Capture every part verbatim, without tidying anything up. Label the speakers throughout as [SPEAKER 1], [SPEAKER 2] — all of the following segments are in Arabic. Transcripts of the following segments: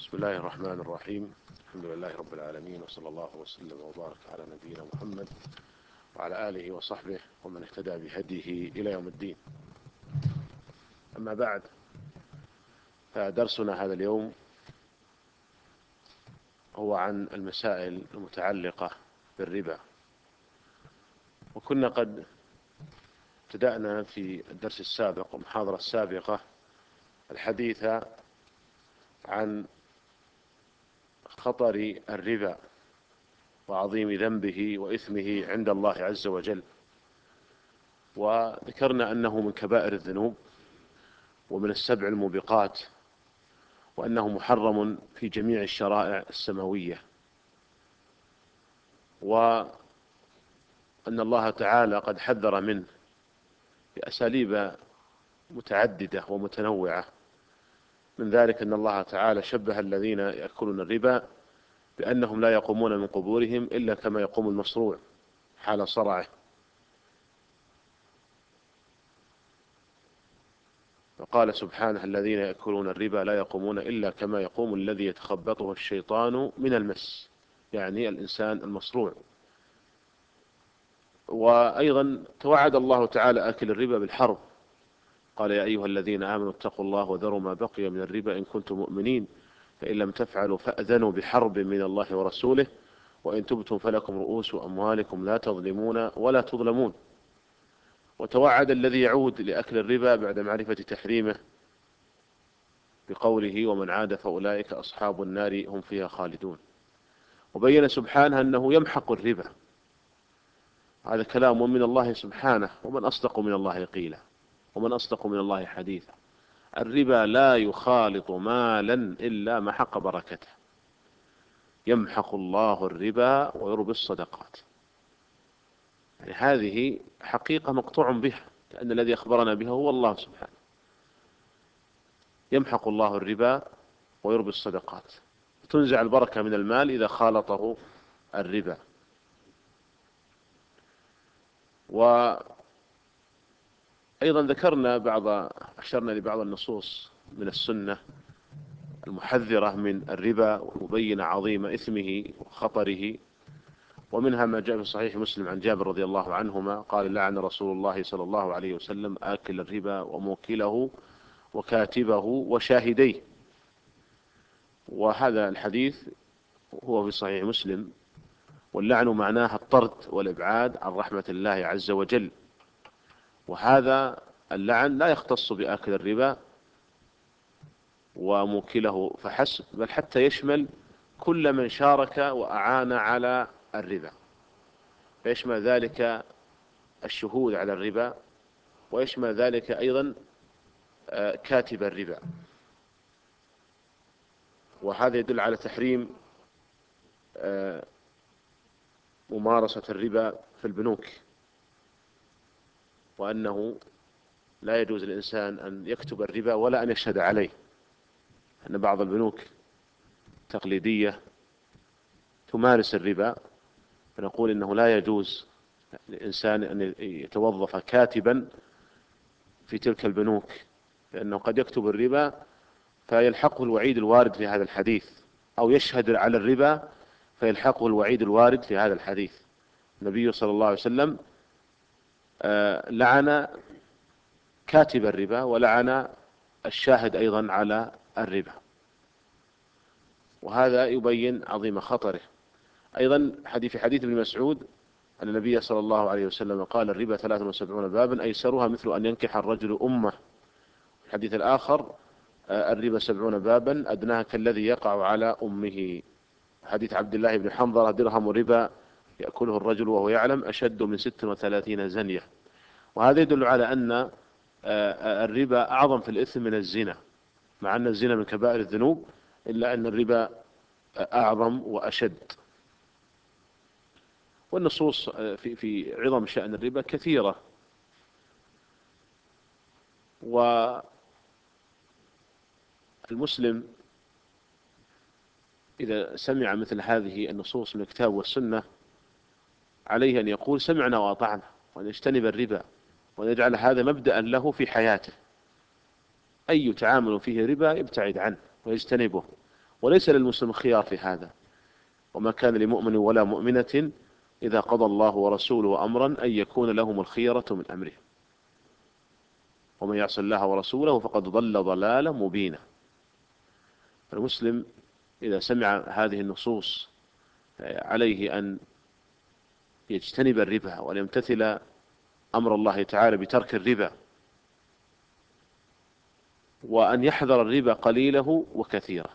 [SPEAKER 1] بسم الله الرحمن الرحيم. الحمد لله رب العالمين، وصلى الله وسلم وبارك على نبينا محمد وعلى آله وصحبه ومن اهتدى بهديه إلى يوم الدين. أما بعد، فدرسنا هذا اليوم هو عن المسائل المتعلقة بالربا. وكنا قد ابتدأنا في الدرس السابق والمحاضرة السابقة الحديث عن خطر الربا وعظيم ذنبه وإثمه عند الله عز وجل، وذكرنا أنه من كبائر الذنوب ومن السبع الموبقات، وأنه محرم في جميع الشرائع السماوية، وأن الله تعالى قد حذر منه بأساليب متعددة ومتنوعة. من ذلك أن الله تعالى شبه الذين يأكلون الربا بأنهم لا يقومون من قبورهم إلا كما يقوم المصروع حال صرعه، وقال سبحانه: الذين يأكلون الربا لا يقومون إلا كما يقوم الذي يتخبطه الشيطان من المس، يعني الإنسان المصروع. وأيضا توعد الله تعالى آكل الربا بالحرب، قال: يا أيها الذين آمنوا اتقوا الله وذروا ما بقي من الربا إن كنتم مؤمنين، فإن لم تفعلوا فأذنوا بحرب من الله ورسوله، وإن تبتم فلكم رؤوس أموالكم لا تظلمون ولا تظلمون. وتوعد الذي يعود لأكل الربا بعد معرفة تحريمه بقوله: ومن عاد فأولئك أصحاب النار هم فيها خالدون. وبين سبحانه أنه يمحق الربا. هذا كلام من الله سبحانه، ومن أصدق من الله قيلا، ومن أصدق من الله حديثا. الربا لا يخالط مالا إلا محق بركته، يمحق الله الربا ويربي الصدقات. يعني هذه حقيقة مقطوع بها، لأن الذي أخبرنا بها هو الله سبحانه. يمحق الله الربا ويربي الصدقات، تنزع البركة من المال إذا خالطه الربا. وأيضا ذكرنا بعض أشرنا لبعض النصوص من السنة المحذرة من الربا ومبين عظيم إثمه وخطره، ومنها ما جاء في صحيح مسلم عن جابر رضي الله عنهما قال: لعن رسول الله صلى الله عليه وسلم آكل الربا وموكله وكاتبه وشاهديه. وهذا الحديث هو في صحيح مسلم. واللعن معناها الطرد والإبعاد عن رحمة الله عز وجل، وهذا اللعن لا يختص بآكل الربا وموكله فحسب، بل حتى يشمل كل من شارك وأعان على الربا، فيشمل ذلك الشهود على الربا، ويشمل ذلك أيضا كاتب الربا. وهذا يدل على تحريم ممارسة الربا في البنوك، وأنه لا يجوز للإنسان أن يكتب الربا ولا أن يشهد عليه. أن بعض البنوك التقليدية تمارس الربا، فنقول إنه لا يجوز للإنسان أن يتوظف كاتبا في تلك البنوك، لأنه قد يكتب الربا فيلحقه الوعيد الوارد في هذا الحديث، أو يشهد على الربا فيلحقه الوعيد الوارد في هذا الحديث. النبي صلى الله عليه وسلم لعن كاتب الربا ولعن الشاهد أيضا على الربا، وهذا يبين عظيم خطره. أيضا حديث حديث ابن مسعود أن النبي صلى الله عليه وسلم قال: الربا ثلاث وسبعون بابا أيسرها مثل أن ينكح الرجل أمه. الحديث الآخر: الربا سبعون بابا أدناها كالذي يقع على أمه. حديث عبد الله بن حنظلة: درهم ربا يأكله الرجل وهو يعلم أشد من ست وثلاثين زنية. وهذا يدل على أن الربا أعظم في الإثم من الزنا، مع أن الزنا من كبائر الذنوب، إلا أن الربا أعظم وأشد. والنصوص في في عظم شأن الربا كثيرة. والمسلم إذا سمع مثل هذه النصوص من الكتاب والسنة عليه أن يقول: سمعنا وأطعنا، وأن يجتنب الربا، وأن يجعل هذا مبدأ له في حياته. أي تعامل فيه ربا يبتعد عنه ويجتنبه، وليس للمسلم خيار في هذا. وما كان لمؤمن ولا مؤمنة إذا قضى الله ورسوله أمرا أن يكون لهم الخيرة من أمره، ومن يعص الله ورسوله فقد ضل ضلالا مبينا. المسلم إذا سمع هذه النصوص عليه أن يجتنب الربا وأن يمتثل أمر الله تعالى بترك الربا، وأن يحذر الربا قليله وكثيره،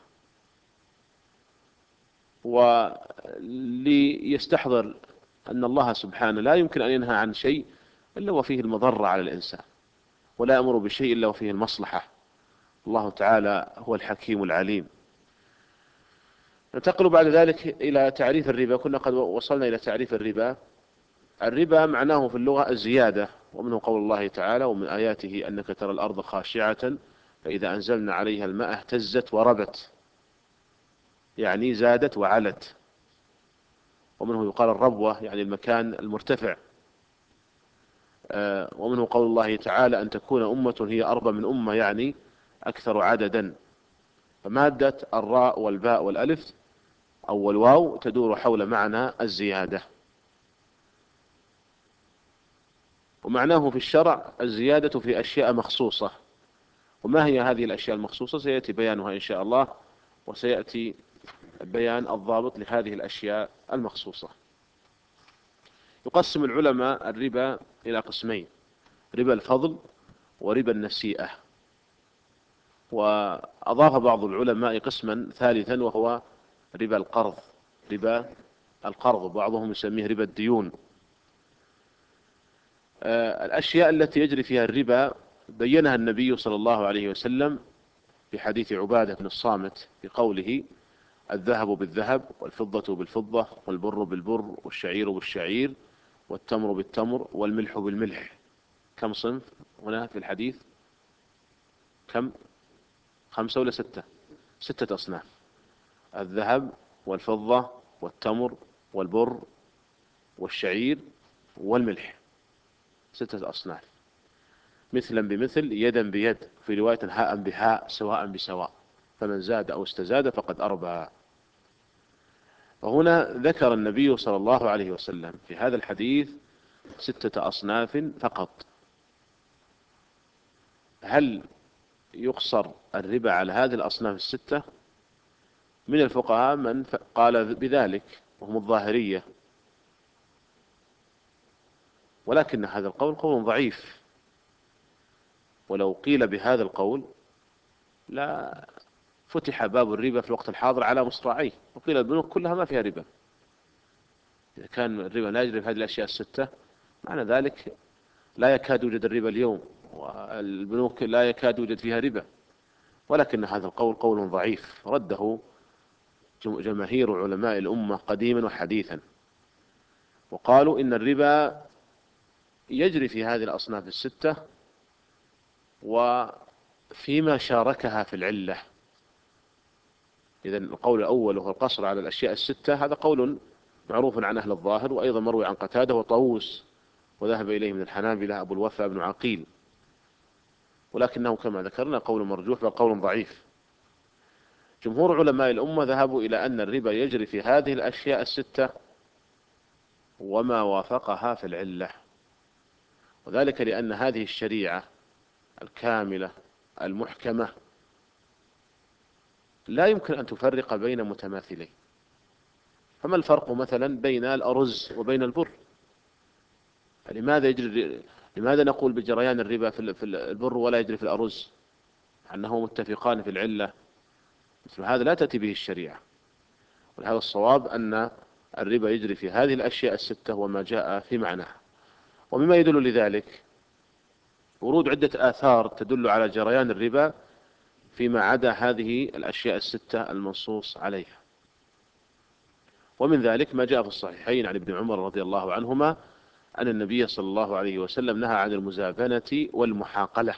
[SPEAKER 1] وليستحضر أن الله سبحانه لا يمكن أن ينهى عن شيء إلا وفيه المضرة على الإنسان، ولا يأمر بشيء إلا وفيه المصلحة. الله تعالى هو الحكيم العليم. ننتقل بعد ذلك إلى تعريف الربا. كنا قد وصلنا إلى تعريف الربا. الربا معناه في اللغة الزيادة، ومنه قول الله تعالى: ومن آياته أنك ترى الأرض خاشعة فإذا أنزلنا عليها الماء اهتزت وربت، يعني زادت وعلت. ومنه يقال الربوة، يعني المكان المرتفع. ومنه قول الله تعالى: أن تكون أمة هي أربى من أمة، يعني أكثر عددا. فمادة الراء والباء والألف أو الواو تدور حول معنى الزيادة. ومعناه في الشرع الزيادة في أشياء مخصوصة. وما هي هذه الأشياء المخصوصة سيأتي بيانها إن شاء الله، وسيأتي بيان الضابط لهذه الأشياء المخصوصة. يقسم العلماء الربا إلى قسمين: ربا الفضل وربا النسيئة. وأضاف بعض العلماء قسما ثالثا وهو ربا القرض. ربا القرض بعضهم يسميه ربا الديون. الأشياء التي يجري فيها الربا بينها النبي صلى الله عليه وسلم في حديث عبادة بن الصامت بقوله: الذهب بالذهب والفضة بالفضة والبر بالبر والشعير بالشعير والتمر بالتمر والملح بالملح. كم صنف هنا في الحديث؟ كم؟ خمسة ولا ستة؟ ستة أصناف: الذهب والفضة والتمر والبر والشعير والملح، ستة أصناف. مثلا بمثل، يدا بيد، في رواية هاء بهاء، سواء بسواء، فمن زاد أو استزاد فقد أربى. وهنا ذكر النبي صلى الله عليه وسلم في هذا الحديث ستة أصناف فقط. هل يقصر الربا على هذه الأصناف الستة؟ من الفقهاء من قال بذلك وهم الظاهرية، ولكن هذا القول قول ضعيف. ولو قيل بهذا القول لا فتح باب الربا في الوقت الحاضر على مصراعيه، وقيل البنوك كلها ما فيها ربا. إذا كان الربا لا يجري في هذه الأشياء الستة، معنى ذلك لا يكاد يوجد الربا اليوم، والبنوك لا يكاد يوجد فيها ربا. ولكن هذا القول قول ضعيف رده جماهير علماء الأمة قديما وحديثا، وقالوا إن الربا يجري في هذه الأصناف الستة وفيما شاركها في العلة. إذن القول الأول وهو القصر على الأشياء الستة هذا قول معروف عن أهل الظاهر، وأيضا مروي عن قتادة وطاووس، وذهب إليه من الحنابلة أبو الوفا بن عقيل، ولكنه كما ذكرنا قول مرجوح بل قول ضعيف. جمهور علماء الأمة ذهبوا إلى أن الربا يجري في هذه الأشياء الستة وما وافقها في العلة، وذلك لأن هذه الشريعة الكاملة المحكمة لا يمكن أن تفرق بين متماثلين. فما الفرق مثلا بين الأرز وبين البر؟ لماذا يجري لماذا نقول بجريان الربا في البر ولا يجري في الأرز، أنه متفقان في العلة؟ مثل هذا لا تأتي به الشريعة. ولهذا الصواب أن الربا يجري في هذه الأشياء الستة وما جاء في معناها. ومما يدل لذلك ورود عدة آثار تدل على جريان الربا فيما عدا هذه الأشياء الستة المنصوص عليها. ومن ذلك ما جاء في الصحيحين عن ابن عمر رضي الله عنهما أن النبي صلى الله عليه وسلم نهى عن المزابنة والمحاقلة.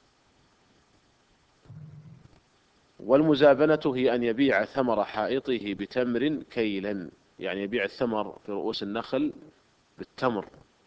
[SPEAKER 1] والمزابنة هي أن يبيع ثمر حائطه بتمر كيلا، يعني يبيع الثمر في رؤوس النخل بالتمر،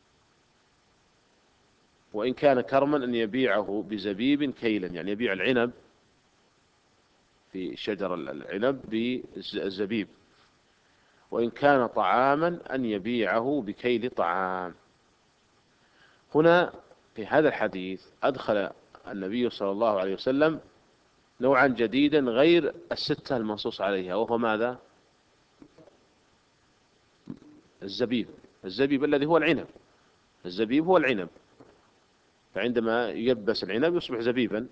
[SPEAKER 1] وإن كان كرما أن يبيعه بزبيب كيلا، يعني يبيع العنب في شجر العنب بالزبيب، وإن كان طعاما أن يبيعه بكيل طعام. هنا في هذا الحديث أدخل النبي صلى الله عليه وسلم نوعا جديدا غير الستة المنصوص عليها، وهو ماذا؟ الزبيب. الزبيب الذي هو العنب. الزبيب هو العنب، فعندما يبس العنب يصبح زبيبا.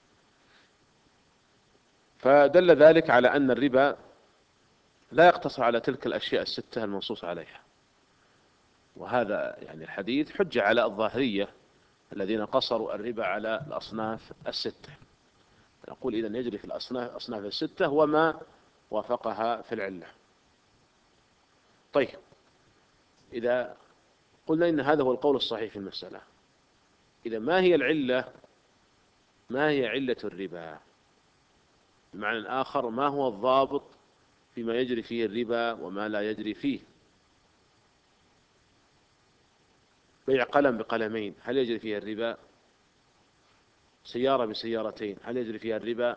[SPEAKER 1] فدل ذلك على أن الربا لا يقتصر على تلك الأشياء الستة المنصوص عليها. وهذا يعني الحديث حجة على الظاهرية الذين قصروا الربا على الأصناف الستة. نقول إذن يجري في الأصناف أصناف الستة وما وافقها في العلة. طيب، إذا قلنا إن هذا هو القول الصحيح في المسألة، إذا ما هي العلة؟ ما هي علة الربا؟ بمعنى آخر، ما هو الضابط فيما يجري فيه الربا وما لا يجري فيه؟ بيع قلم بقلمين، هل يجري فيها الربا؟ سيارة بسيارتين، هل يجري فيها الربا؟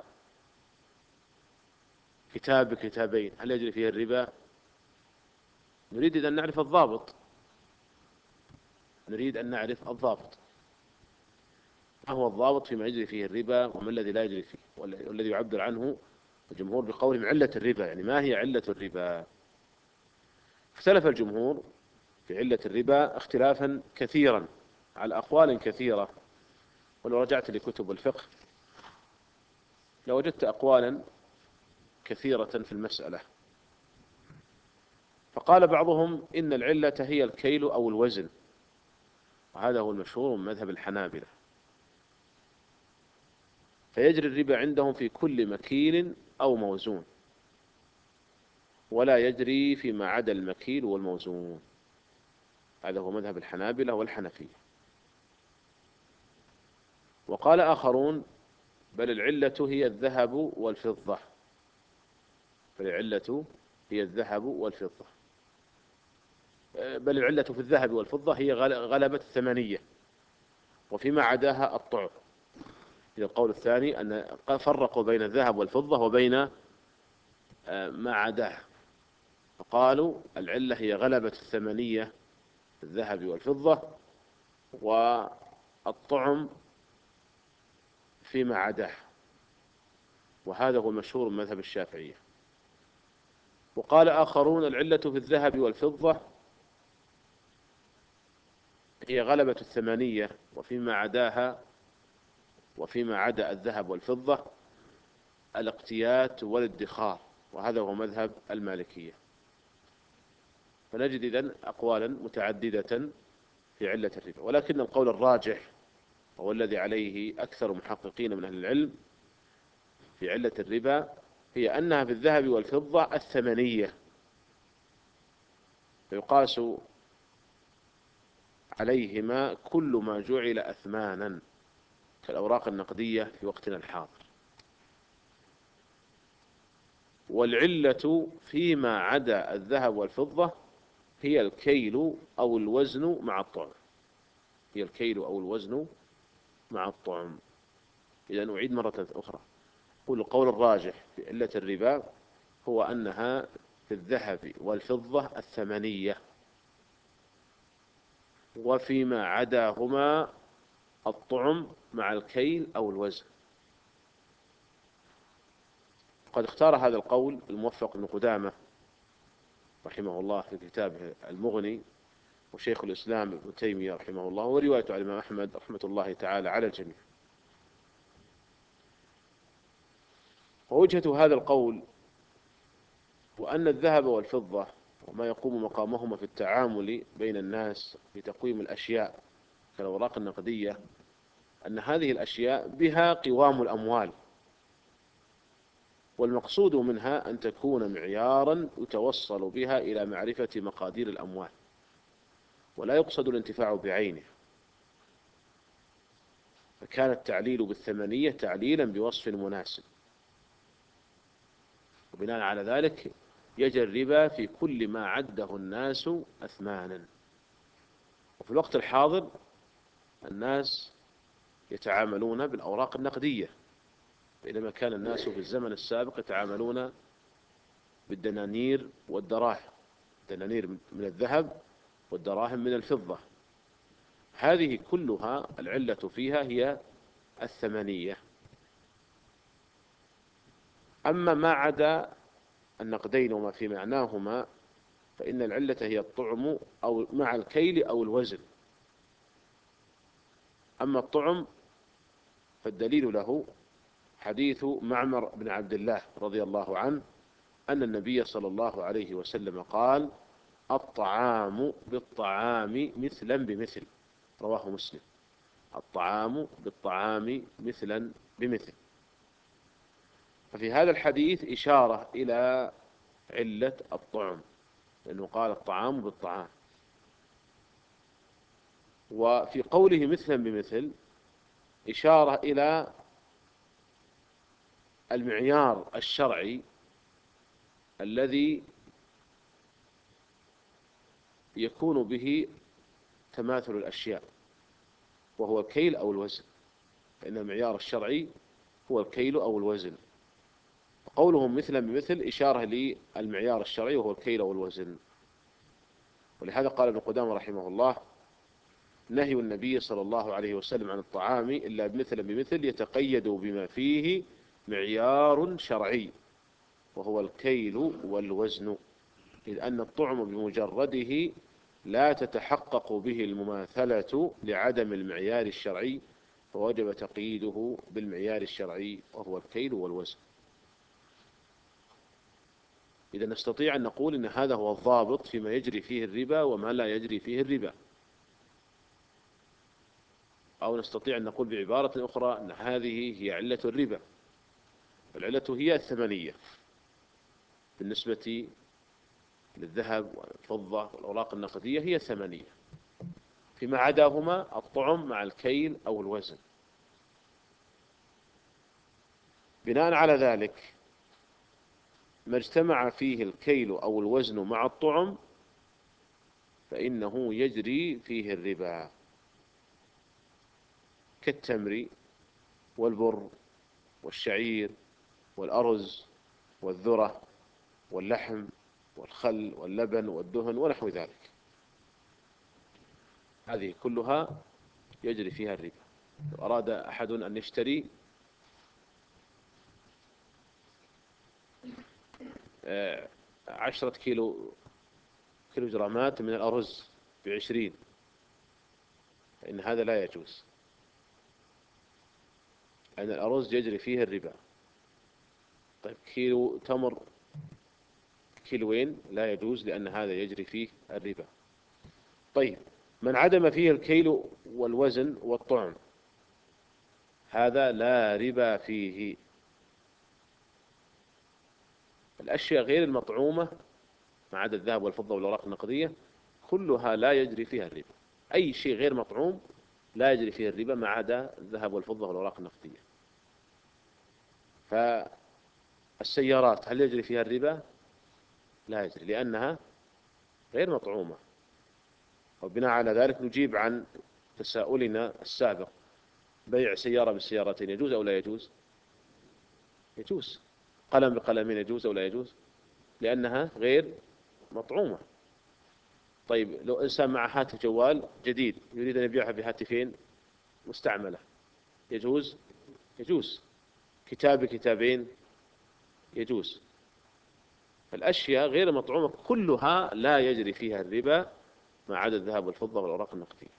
[SPEAKER 1] كتاب بكتابين، هل يجري فيها الربا؟ نريد أن نعرف الضابط. نريد أن نعرف الضابط. ما هو الضابط فيما يجري فيه الربا وما الذي لا يجري فيه، والذي يعبر عنه الجمهور بقولهم علة الربا؟ يعني ما هي علة الربا؟ اختلف الجمهور في علة الربا اختلافا كثيرا على أقوال كثيرة. ولو رجعت لكتب الفقه لوجدت أقوالا كثيرة في المسألة. فقال بعضهم إن العلة هي الكيل أو الوزن، وهذا هو المشهور من مذهب الحنابلة. فيجري الربا عندهم في كل مكيل أو موزون، ولا يجري فيما عدا المكيل والموزون. هذا هو مذهب الحنابلة والحنفية. وقال آخرون بل العلة هي الذهب والفضة. بل العلة هي الذهب والفضة بل العلة في الذهب والفضة هي غلبة الثمنية، وفيما عداها الطعم. إلى القول الثاني أن فرقوا بين الذهب والفضة وبين ما عداها، فقالوا العلة هي غلبة الثمنية في الذهب والفضة، والطعم فيما عداه. وهذا هو المشهور من مذهب الشافعية. وقال آخرون العلة في الذهب والفضة هي غلبة الثمانية، وفيما عداها وفيما عدا الذهب والفضة الاقتيات والادخار، وهذا هو مذهب المالكية. فنجد إذن أقوالا متعددة في علة الربا، ولكن القول الراجح وهو الذي عليه أكثر محققين من أهل العلم في علة الربا هي أنها في الذهب والفضة الثمنية، فيقاس عليهما كل ما جعل أثمانا كالأوراق النقدية في وقتنا الحاضر. والعلة فيما عدا الذهب والفضة هي الكيل أو الوزن مع الطعم. هي الكيل أو الوزن مع الطعم. إذا نعيد مرة أخرى، قل القول الراجح في علة الربا هو أنها في الذهب والفضة الثمنية، وفيما عداهما الطعم مع الكيل أو الوزن. قد اختار هذا القول الموفق بن قدامة رحمه الله في كتابه المغني، وشيخ الإسلام ابن تيمية رحمه الله، وروايته عن الإمام أحمد رحمة الله تعالى على الجميع. ووجهة هذا القول وأن الذهب والفضة وما يقوم مقامهما في التعامل بين الناس في تقويم الأشياء كالأوراق النقدية، أن هذه الأشياء بها قوام الأموال، والمقصود منها أن تكون معيارا يتوصل بها إلى معرفة مقادير الأموال، ولا يقصد الانتفاع بعينه. فكان التعليل بالثمنية تعليلا بوصف مناسب، وبناء على ذلك يجري الربا في كل ما عده الناس أثمانا. وفي الوقت الحاضر الناس يتعاملون بالأوراق النقدية، بينما كان الناس في الزمن السابق يتعاملون بالدنانير والدراهم، الدنانير من الذهب والدراهم من الفضة. هذه كلها العلة فيها هي الثمنية. أما ما عدا النقدين وما في معناهما فإن العلة هي الطعم أو مع الكيل أو الوزن. أما الطعم فالدليل له حديث معمر بن عبد الله رضي الله عنه أن النبي صلى الله عليه وسلم قال: الطعام بالطعام مثلا بمثل، رواه مسلم. الطعام بالطعام مثلا بمثل. ففي هذا الحديث إشارة إلى علة الطعم، لأنه قال الطعام بالطعام. وفي قوله مثلا بمثل إشارة إلى المعيار الشرعي الذي يكون به تماثل الأشياء، وهو الكيل أو الوزن، فإن المعيار الشرعي هو الكيل أو الوزن. قولهم مثلا بمثل إشارة للمعيار الشرعي وهو الكيل أو الوزن. ولهذا قال ابن قدامة رحمه الله: نهي النبي صلى الله عليه وسلم عن الطعام إلا بمثل بمثل يتقيد بما فيه معيار شرعي وهو الكيل والوزن، إذ أن الطعم بمجرده لا تتحقق به المماثلة لعدم المعيار الشرعي، فوجب تقييده بالمعيار الشرعي وهو الكيل والوزن. إذا نستطيع أن نقول إن هذا هو الضابط فيما يجري فيه الربا وما لا يجري فيه الربا. أو نستطيع أن نقول بعبارة أخرى أن هذه هي علة الربا. العلة هي الثمنية بالنسبة للذهب والفضة والأوراق النقدية، هي ثمنية. فيما عداهما الطعم مع الكيل أو الوزن. بناء على ذلك ما اجتمع فيه الكيل أو الوزن مع الطعم فإنه يجري فيه الربا، كالتمر والبر والشعير والأرز والذرة واللحم والخل واللبن والدهن ونحو ذلك. هذه كلها يجري فيها الربا. لو أراد أحد أن يشتري عشرة كيلو كيلو جرامات من الأرز بعشرين، فإن هذا لا يجوز، لأن الأرز يجري فيه الربا. طيب كيلو تمر كيلوين لا يجوز، لأن هذا يجري فيه الربا. طيب من عدم فيه الكيل والوزن والطعم هذا لا ربا فيه. الأشياء غير المطعومة ما عدا الذهب والفضة والأوراق النقدية كلها لا يجري فيها الربا. أي شيء غير مطعوم لا يجري فيه الربا ما عدا الذهب والفضة والأوراق النقدية. فالسيارات هل يجري فيها الربا؟ لا يجري، لأنها غير مطعومة. وبناء على ذلك نجيب عن تساؤلنا السابق: بيع سيارة بالسيارتين يجوز أو لا يجوز؟ يجوز. قلم بقلمين يجوز أو لا يجوز؟ لأنها غير مطعومة. طيب لو إنسان مع هاتف جوال جديد يريد أن يبيعها بهاتفين مستعملة يجوز؟ يجوز. كتاب بكتابين يجوز. الأشياء غير مطعومة كلها لا يجري فيها الربا ما عدا الذهب والفضة والأوراق النقدية.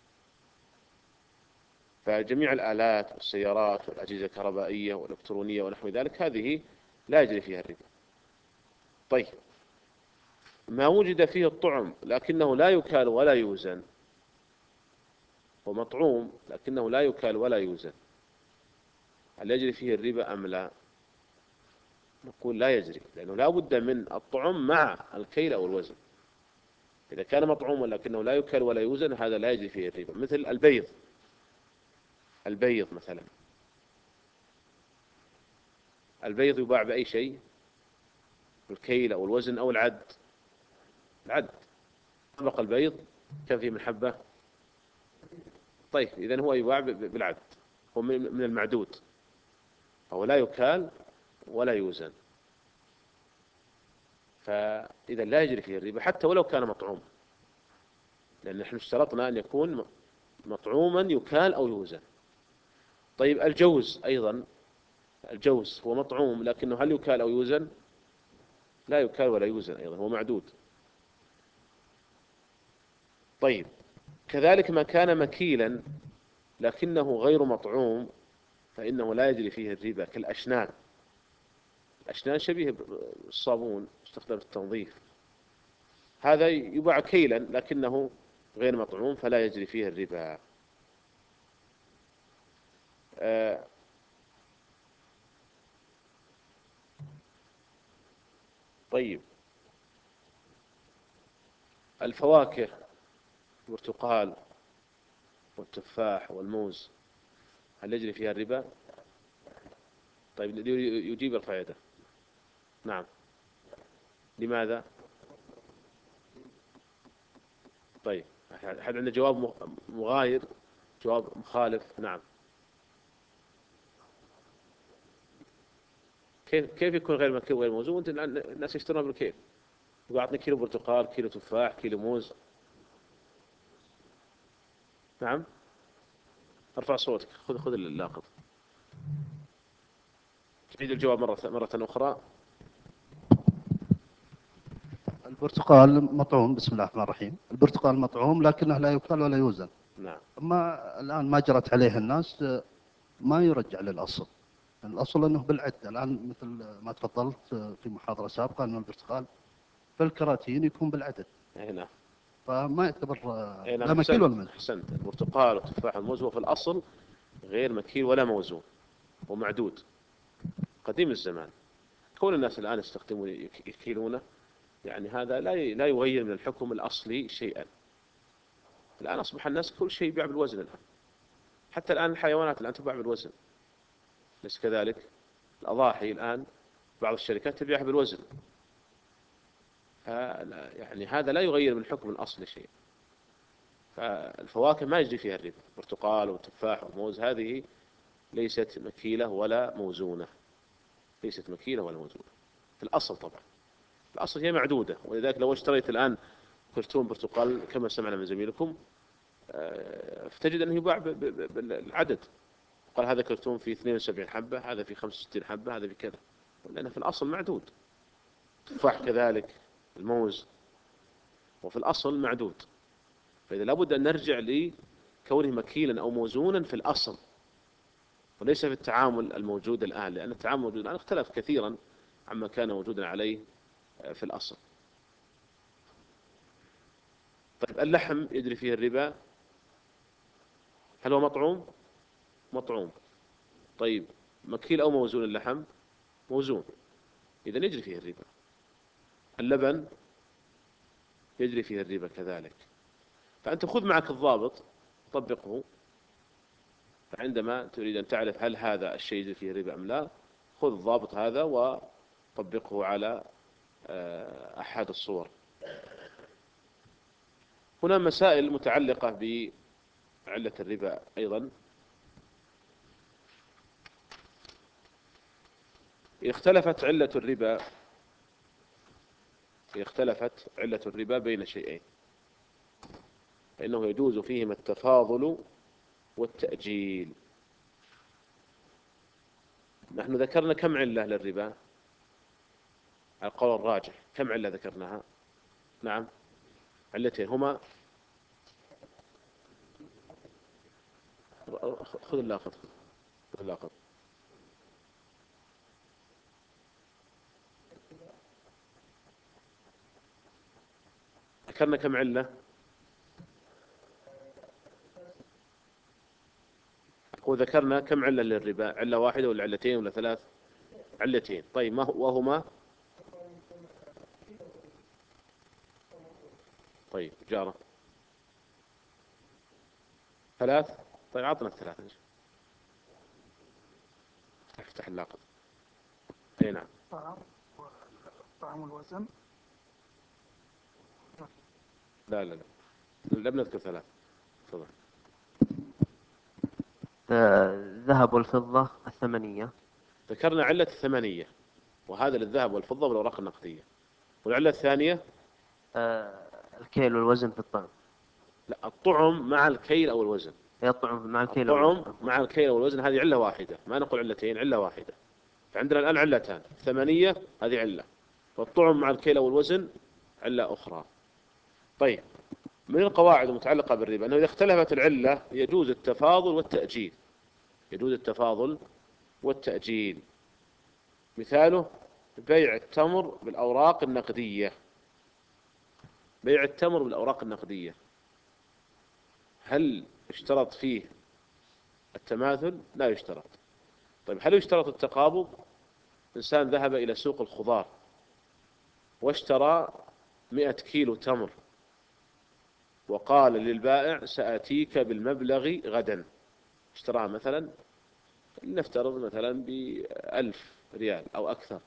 [SPEAKER 1] فجميع الآلات والسيارات والأجهزة الكهربائية والإلكترونية ونحو ذلك هذه لا يجري فيها الربا. طيب ما وجد فيه الطعم لكنه لا يكال ولا يوزن، ومطعوم لكنه لا يكال ولا يوزن، هل يجري فيه الربا أم لا؟ نقول لا يجري، لأنه لا بد من الطعم مع الكيل أو الوزن. إذا كان مطعوما لكنه لا يكال ولا يوزن هذا لا يجري فيه الربا. مثل البيض، البيض مثلا، البيض يباع بأي شيء؟ الكيل أو الوزن أو العد؟ العد. طبق البيض كم فيه من حبة؟ طيب إذن هو يباع بالعد، هو من المعدود. أو لا يكال ولا يوزن، فإذا لا يجري فيه الربا حتى ولو كان مطعوم، لأن نحن اشترطنا أن يكون مطعوما يكال أو يوزن. طيب الجوز أيضا، الجوز هو مطعوم لكنه هل يكال أو يوزن؟ لا يكال ولا يوزن، أيضا هو معدود. طيب كذلك ما كان مكيلا لكنه غير مطعوم فإنه لا يجري فيه الربا، كالأشنان. الأشنان شبيه بالصابون يستخدم في التنظيف، هذا يباع كيلا لكنه غير مطعوم فلا يجري فيه الربا. آه طيب الفواكه، البرتقال والتفاح والموز، هل يجري فيها الربا؟ طيب يجيب ارفع يده. نعم، لماذا؟ طيب أحد عنده جواب مغاير، جواب مخالف؟ نعم. كيف كيف يكون غير مكيل وغير موزون وانت الناس يشترون بالكيل؟ يقول اعطني كيلو برتقال، كيلو تفاح، كيلو موز. نعم، ارفع صوتك، خذ خذ اللاقط. تعيد الجواب مرة مرة أخرى.
[SPEAKER 2] البرتقال مطعوم، بسم الله الرحمن الرحيم، البرتقال مطعوم لكنه لا يكال ولا يوزن.
[SPEAKER 1] نعم.
[SPEAKER 2] أما الآن ما جرت عليه الناس ما يرجع للأصل، الأصل أنه بالعدة. الآن مثل ما تفضلت في محاضرة سابقة أن البرتقال في الكراتين يكون بالعدد.
[SPEAKER 1] أي نعم.
[SPEAKER 2] فما يعتبر
[SPEAKER 1] أي نعم،
[SPEAKER 2] لا مكيل ولا موزون.
[SPEAKER 1] أحسنت. البرتقال والتفاح والموز هو في الأصل غير مكيل ولا موزون ومعدود قديم الزمان. كون الناس الآن يستخدمون يكيلونه يعني هذا لا لا يغير من الحكم الأصلي شيئا. الآن أصبح الناس كل شيء يباع بالوزن الآن، حتى الآن الحيوانات الآن تباع بالوزن، ليس كذلك؟ الأضاحي الآن بعض الشركات تبيعها بالوزن، يعني هذا لا يغير من الحكم الأصلي شيء. فالفواكه ما يجري فيها الربا، برتقال وتفاح وموز هذه ليست مكيلة ولا موزونة، ليست مكيلة ولا موزونة في الأصل. طبعا الأصل هي معدودة، ولذلك لو اشتريت الآن كرتون برتقال كما سمعنا من زميلكم فتجد أنه يباع بالعدد، قال هذا كرتون فيه اثنين وسبعين حبة، هذا فيه خمسة وستين حبة، هذا بكذا، لأنه في الأصل معدود. التفاح كذلك، الموز، وفي الأصل معدود. فإذا لابد أن نرجع لكونه مكيلا أو موزونا في الأصل، وليس في التعامل الموجود الآن، لأن التعامل الموجود الآن اختلف كثيرا عما كان موجودا عليه في الأصل. طيب اللحم يجري فيه الربا، هل هو مطعوم؟ مطعوم. طيب مكيل أو موزون اللحم؟ موزون، إذا يجري فيه الربا. اللبن يجري فيه الربا كذلك. فأنت خذ معك الضابط طبقه، فعندما تريد أن تعرف هل هذا الشيء يجري فيه الربا أم لا، خذ الضابط هذا وطبقه على أحد الصور. هنا مسائل متعلقة بعلة الربا أيضا. اختلفت علة الربا اختلفت علة الربا بين شيئين، فإنه يجوز فيهما التفاضل والتأجيل. نحن ذكرنا كم علة للربا؟ على القول الراجح كم علة ذكرناها؟ نعم، علتين هما. خذ اللاقط، خذ اللاقط. ذكرنا كم علة؟ وذكرنا كم علة للربا؟ علة واحدة ولا علتين ولا ثلاث؟ علتين. طيب ما وهما؟ طيب جارة ثلاث. طيب عطنا الثلاثة. افتح اللاقط. اي نعم.
[SPEAKER 3] طعم الوزن.
[SPEAKER 1] لا لا لا لم نذكر ثلاث. تفضل.
[SPEAKER 4] الذهب والفضة الثمنية.
[SPEAKER 1] ذكرنا علة الثمانية، وهذا للذهب والفضة والأوراق النقدية. والعلة الثانية
[SPEAKER 4] آه الكيل والوزن في الطعم.
[SPEAKER 1] لا، الطعم مع الكيل أو الوزن.
[SPEAKER 4] هي الطعم مع الكيل
[SPEAKER 1] الطعم
[SPEAKER 4] والوزن.
[SPEAKER 1] مع الكيل والوزن هذه علة واحدة، ما نقول علتين، علة واحدة. فعندنا الآن علتان، الثمانية هذه علة، والطعم مع الكيل والوزن علة أخرى. طيب، من القواعد المتعلقة بالربا أنه إذا اختلفت العلة يجوز التفاضل والتأجيل. يجوز التفاضل والتأجيل. مثاله بيع التمر بالأوراق النقدية. بيع التمر بالأوراق النقدية هل اشترط فيه التماثل؟ لا يشترط. طيب، هل يشترط التقابض؟ إنسان ذهب إلى سوق الخضار واشترى مئة كيلو تمر، وقال للبائع سآتيك بالمبلغ غدا. اشتراها مثلا، نفترض مثلا بألف ريال أو أكثر،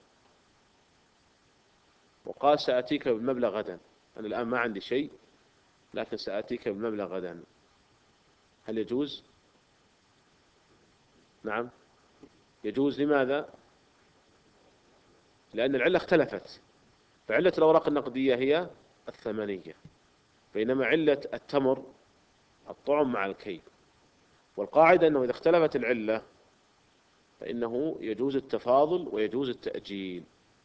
[SPEAKER 1] وقال سآتيك بالمبلغ غدا. أنا الآن ما عندي شيء، لكن سآتيك بالمبلغ غدا. هل يجوز؟ نعم يجوز. لماذا؟ لأن العلة اختلفت. فعلة الأوراق النقدية هي الثمنية، بينما علة التمر الطعم مع الكيل. والقاعدة أنه إذا اختلفت العلة فإنه يجوز التفاضل ويجوز التأجيل.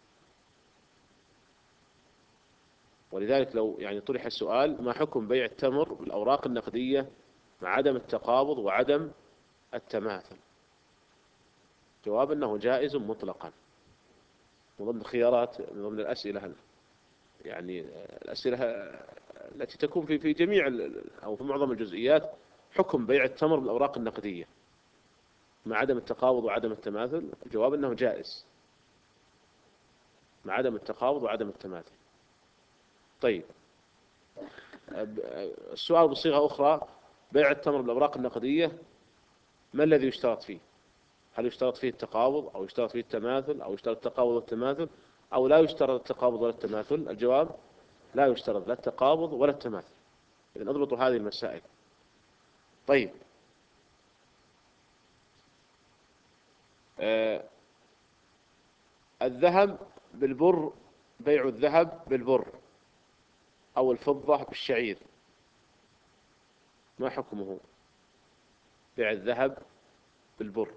[SPEAKER 1] ولذلك لو يعني طرح السؤال ما حكم بيع التمر بالأوراق النقدية مع عدم التقابض وعدم التماثل؟ جواب أنه جائز مطلقا، من ضمن الخيارات، من ضمن الأسئلة يعني الأسئلة التي تكون في في جميع أو في معظم الجزئيات. حكم بيع التمر بالأوراق النقدية مع عدم التقابض وعدم التماثل، الجواب أنه جائز مع عدم التقابض وعدم التماثل. طيب، السؤال بصيغة أخرى: بيع التمر بالأوراق النقدية ما الذي يشترط فيه؟ هل يشترط فيه التقابض أو يشترط فيه التماثل أو يشترط التقابض والتماثل أو لا يشترط التقابض ولا التماثل؟ الجواب لا يشترط لا التقابض ولا التماثل. إذن اضبطوا هذه المسائل. طيب، آه الذهب بالبر، بيع الذهب بالبر أو الفضة بالشعير، ما حكمه؟ بيع الذهب بالبر.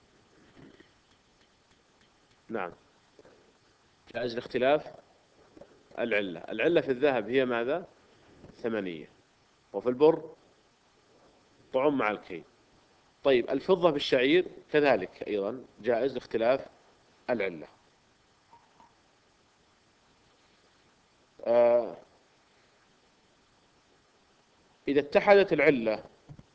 [SPEAKER 1] نعم جائز الاختلاف العلة. العلة في الذهب هي ماذا؟ ثمنية، وفي البر طعم مع الكيل. طيب، الفضة بالشعير كذلك أيضا جائز لاختلاف العلة. آه إذا اتحدت العلة،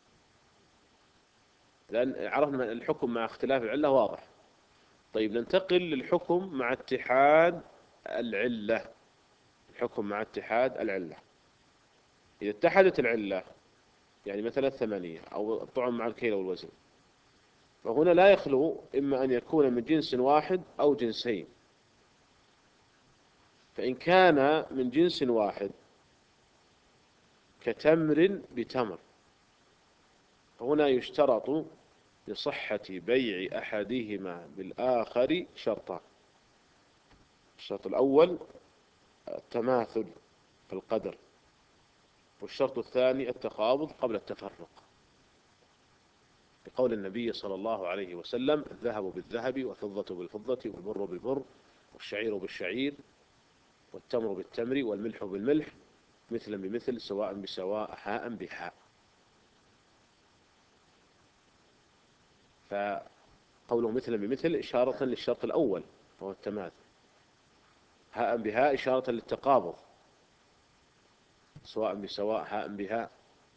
[SPEAKER 1] لأن عرفنا الحكم مع اختلاف العلة واضح. طيب، ننتقل للحكم مع اتحاد العلة. الحكم مع اتحاد العلة: إذا اتحدت العلة، يعني مثلا الثمانية أو الطعم مع الكيل والوزن، فهنا لا يخلو إما أن يكون من جنس واحد أو جنسين. فإن كان من جنس واحد كتمر بتمر، فهنا يشترط لصحة بيع أحدهما بالآخر شرطان. الشرط الأول التماثل في القدر، والشرط الثاني التقابض قبل التفرق، بقول النبي صلى الله عليه وسلم: الذهب بالذهب والفضة بالفضة والبر بالبر والشعير بالشعير والتمر بالتمر والملح بالملح مثلا بمثل سواء بسواء حاء بحاء. فقوله مثلا بمثل إشارة للشرط الأول وهو التماثل، هاء بهاء إشارة للتقابض، سواء بسواء حاء بهاء.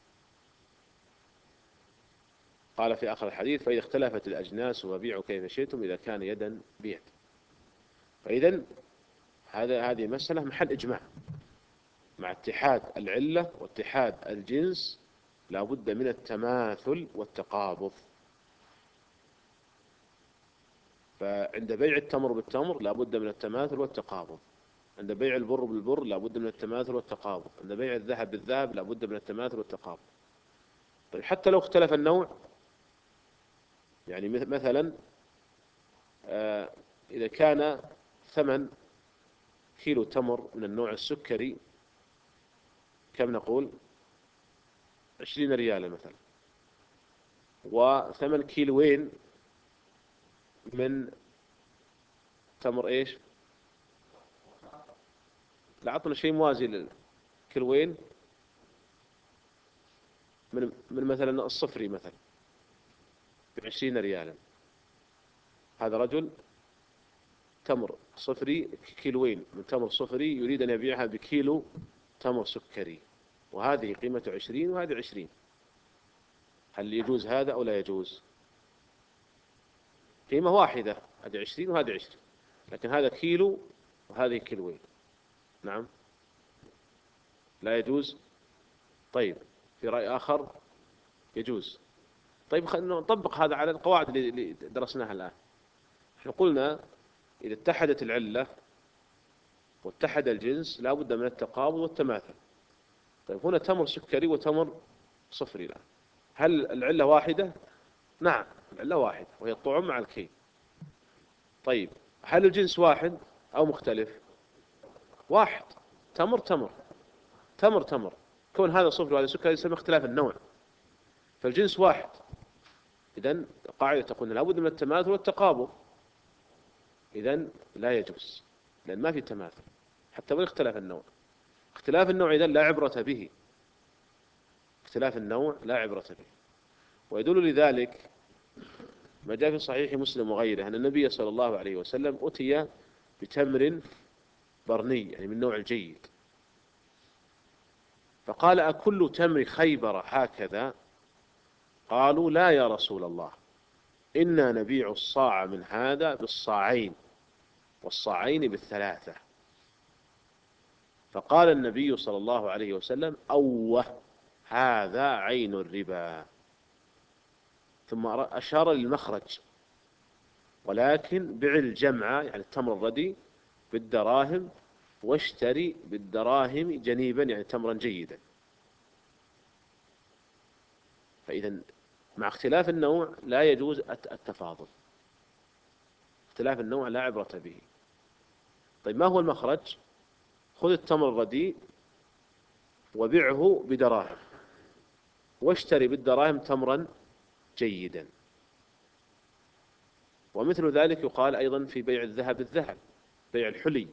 [SPEAKER 1] قال في آخر الحديث: فإذا اختلفت الأجناس وبيعوا كيف شئتم إذا كان يدا بيد. فإذا هذا هذه مسألة محل إجماع. مع اتحاد العلة واتحاد الجنس لا بد من التماثل والتقابض. فعند بيع التمر بالتمر لا بد من التماثل والتقابض، عند بيع البر بالبر لا بد من التماثل والتقابض، عند بيع الذهب بالذهب لا بد من التماثل والتقابض. طيب، حتى لو اختلف النوع، يعني مثلا آه، إذا كان ثمن كيلو تمر من النوع السكري كم نقول؟ عشرين ريالا مثلا، وثمن كيلوين من تمر إيش؟ لا، عطنا شيء موازي للكيلوين من من مثلا الصفري مثلا بعشرين ريالا. هذا رجل تمر صفري، كيلوين من تمر صفري يريد أن يبيعها بكيلو تمر سكري، وهذه قيمة عشرين وهذه عشرين. هل يجوز هذا أو لا يجوز؟ قيمة واحدة، هذه عشرين وهذه عشرين، لكن هذا كيلو وهذه كيلوين. نعم، لا يجوز. طيب، في رأي آخر يجوز. طيب، خلينا نطبق هذا على القواعد اللي درسناها الآن. احنا قلنا إذا اتحدت العلة واتحد الجنس لا بد من التقابل والتماثل. طيب، هنا تمر سكري وتمر صفري الآن، هل العلة واحدة؟ نعم، العلة واحدة وهي الطعم مع الكيل. طيب، هل الجنس واحد أو مختلف؟ واحد، تمر تمر تمر تمر. كون هذا صفر وهذا سكري يسمى اختلاف النوع، فالجنس واحد. إذن قاعدة تقول لا بد من التماثل والتقابل، إذن لا يجوز، لأن ما في تماثل حتى وإن اختلف النوع. اختلاف النوع إذن لا عبرة به، اختلاف النوع لا عبرة به. ويدل لذلك ما جاء في صحيح مسلم وغيره أن النبي صلى الله عليه وسلم أتي بتمر برني، يعني من نوع الجيد، فقال أكل تمر خيبر هكذا؟ قالوا لا يا رسول الله، إنا نبيع الصاع من هذا بالصاعين والصاعين بالثلاثة. فقال النبي صلى الله عليه وسلم أوه، هذا عين الربا. ثم أشار للمخرج، ولكن بع الجمع يعني التمر الردي بالدراهم، واشتري بالدراهم جنيبا يعني تمرا جيدا. فإذا مع اختلاف النوع لا يجوز التفاضل، اختلاف النوع لا عبرة به. طيب، ما هو المخرج؟ خذ التمر الرديء وبعه بدراهم، واشتري بالدراهم تمرا جيدا. ومثل ذلك يقال أيضا في بيع الذهب بالذهب، بيع الحلي.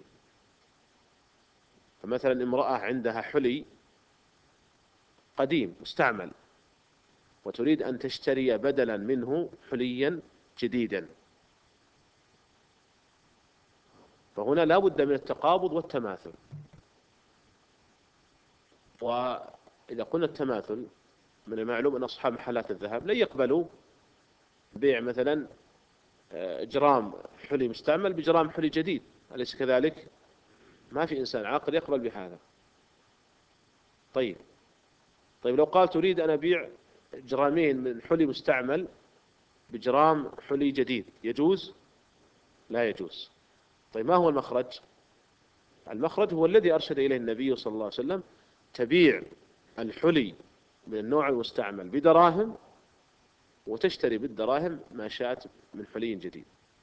[SPEAKER 1] فمثلا امرأة عندها حلي قديم مستعمل وتريد أن تشتري بدلا منه حليا جديدا، فهنا لا بد من التقابض والتماثل. وإذا قلنا التماثل، من المعلوم أن أصحاب محلات الذهب لن يقبلوا بيع مثلا جرام حلي مستعمل بجرام حلي جديد، أليس كذلك؟ ما في إنسان عاقل يقبل بهذا. طيب طيب لو قال تريد أن أبيع جرامين من حلي مستعمل بجرام حلي جديد، يجوز؟ لا يجوز. طيب، ما هو المخرج؟ المخرج هو الذي أرشد إليه النبي صلى الله عليه وسلم، تبيع الحلي من النوع المستعمل بدراهم، وتشتري بالدراهم ما شاءت من حلي جديد.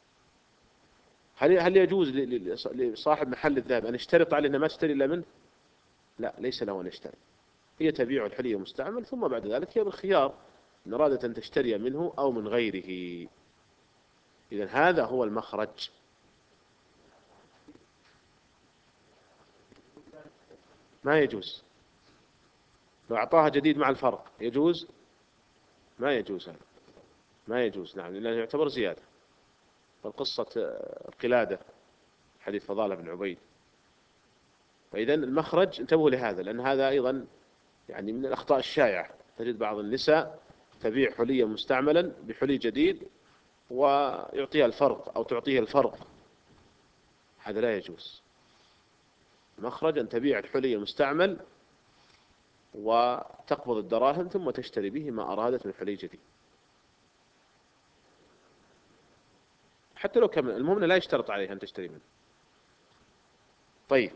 [SPEAKER 1] هل هل يجوز لصاحب محل الذهب أن يشترط عليه أن ما تشتري إلا منه؟ لا، ليس له أن يشتري. هي تبيع الحلي المستعمل، ثم بعد ذلك هي بالخيار إن أرادت أن تشتري منه أو من غيره. إذن هذا هو المخرج. ما يجوز. لو أعطاها جديد مع الفرق يجوز؟ ما يجوز هذا، ما يجوز. نعم، لأنه يعتبر زيادة. فالقصة القلادة حديث فضالة بن عبيد. فإذا المخرج انتبهوا لهذا، لأن هذا أيضا يعني من الأخطاء الشائعة. تجد بعض النساء تبيع حليا مستعملا بحلي جديد ويعطيها الفرق أو تعطيها الفرق، هذا لا يجوز. المخرج أن تبيع الحلي المستعمل وتقبض الدراهم ثم تشتري به ما أرادت من حلي جديد، حتى لو كان المهم لا يشترط عليه أن تشتري منه. طيب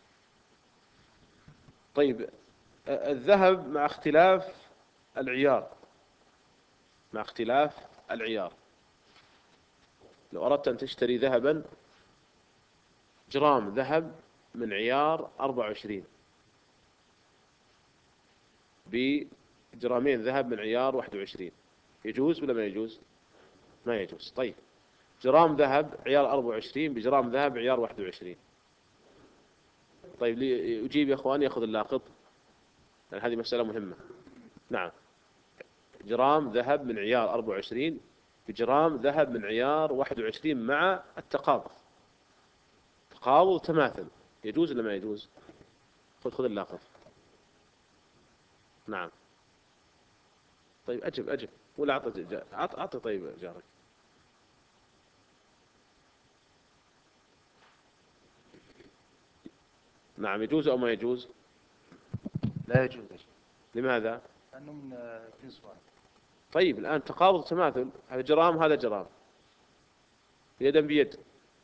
[SPEAKER 1] طيب الذهب مع اختلاف العيار، مع اختلاف العيار لو أردت أن تشتري ذهبا، جرام ذهب من عيار أربعة وعشرين بجرامين ذهب من عيار واحد وعشرين، يجوز ولا ما يجوز؟ ما يجوز. طيب جرام ذهب عيار أربعة وعشرين بجرام ذهب عيار واحد وعشرين. طيب يجيب يا أخوان، يأخذ اللاقط، لأن هذه مسألة مهمة. نعم، جرام ذهب من عيار أربعة وعشرين بجرام ذهب من عيار واحد وعشرين مع التقابض، تقابض تماثل، يجوز ولا ما يجوز؟ خذ خذ اللاقط. نعم. طيب أجب أجب ولا أعطي أعطي طيب جارك. نعم، يجوز أو ما يجوز؟
[SPEAKER 4] لا يجوز.
[SPEAKER 1] لماذا؟
[SPEAKER 2] لأنه من جنس واحد.
[SPEAKER 1] طيب الآن تقابض تماثل، هذا جرام هذا جرام، يدا بيد،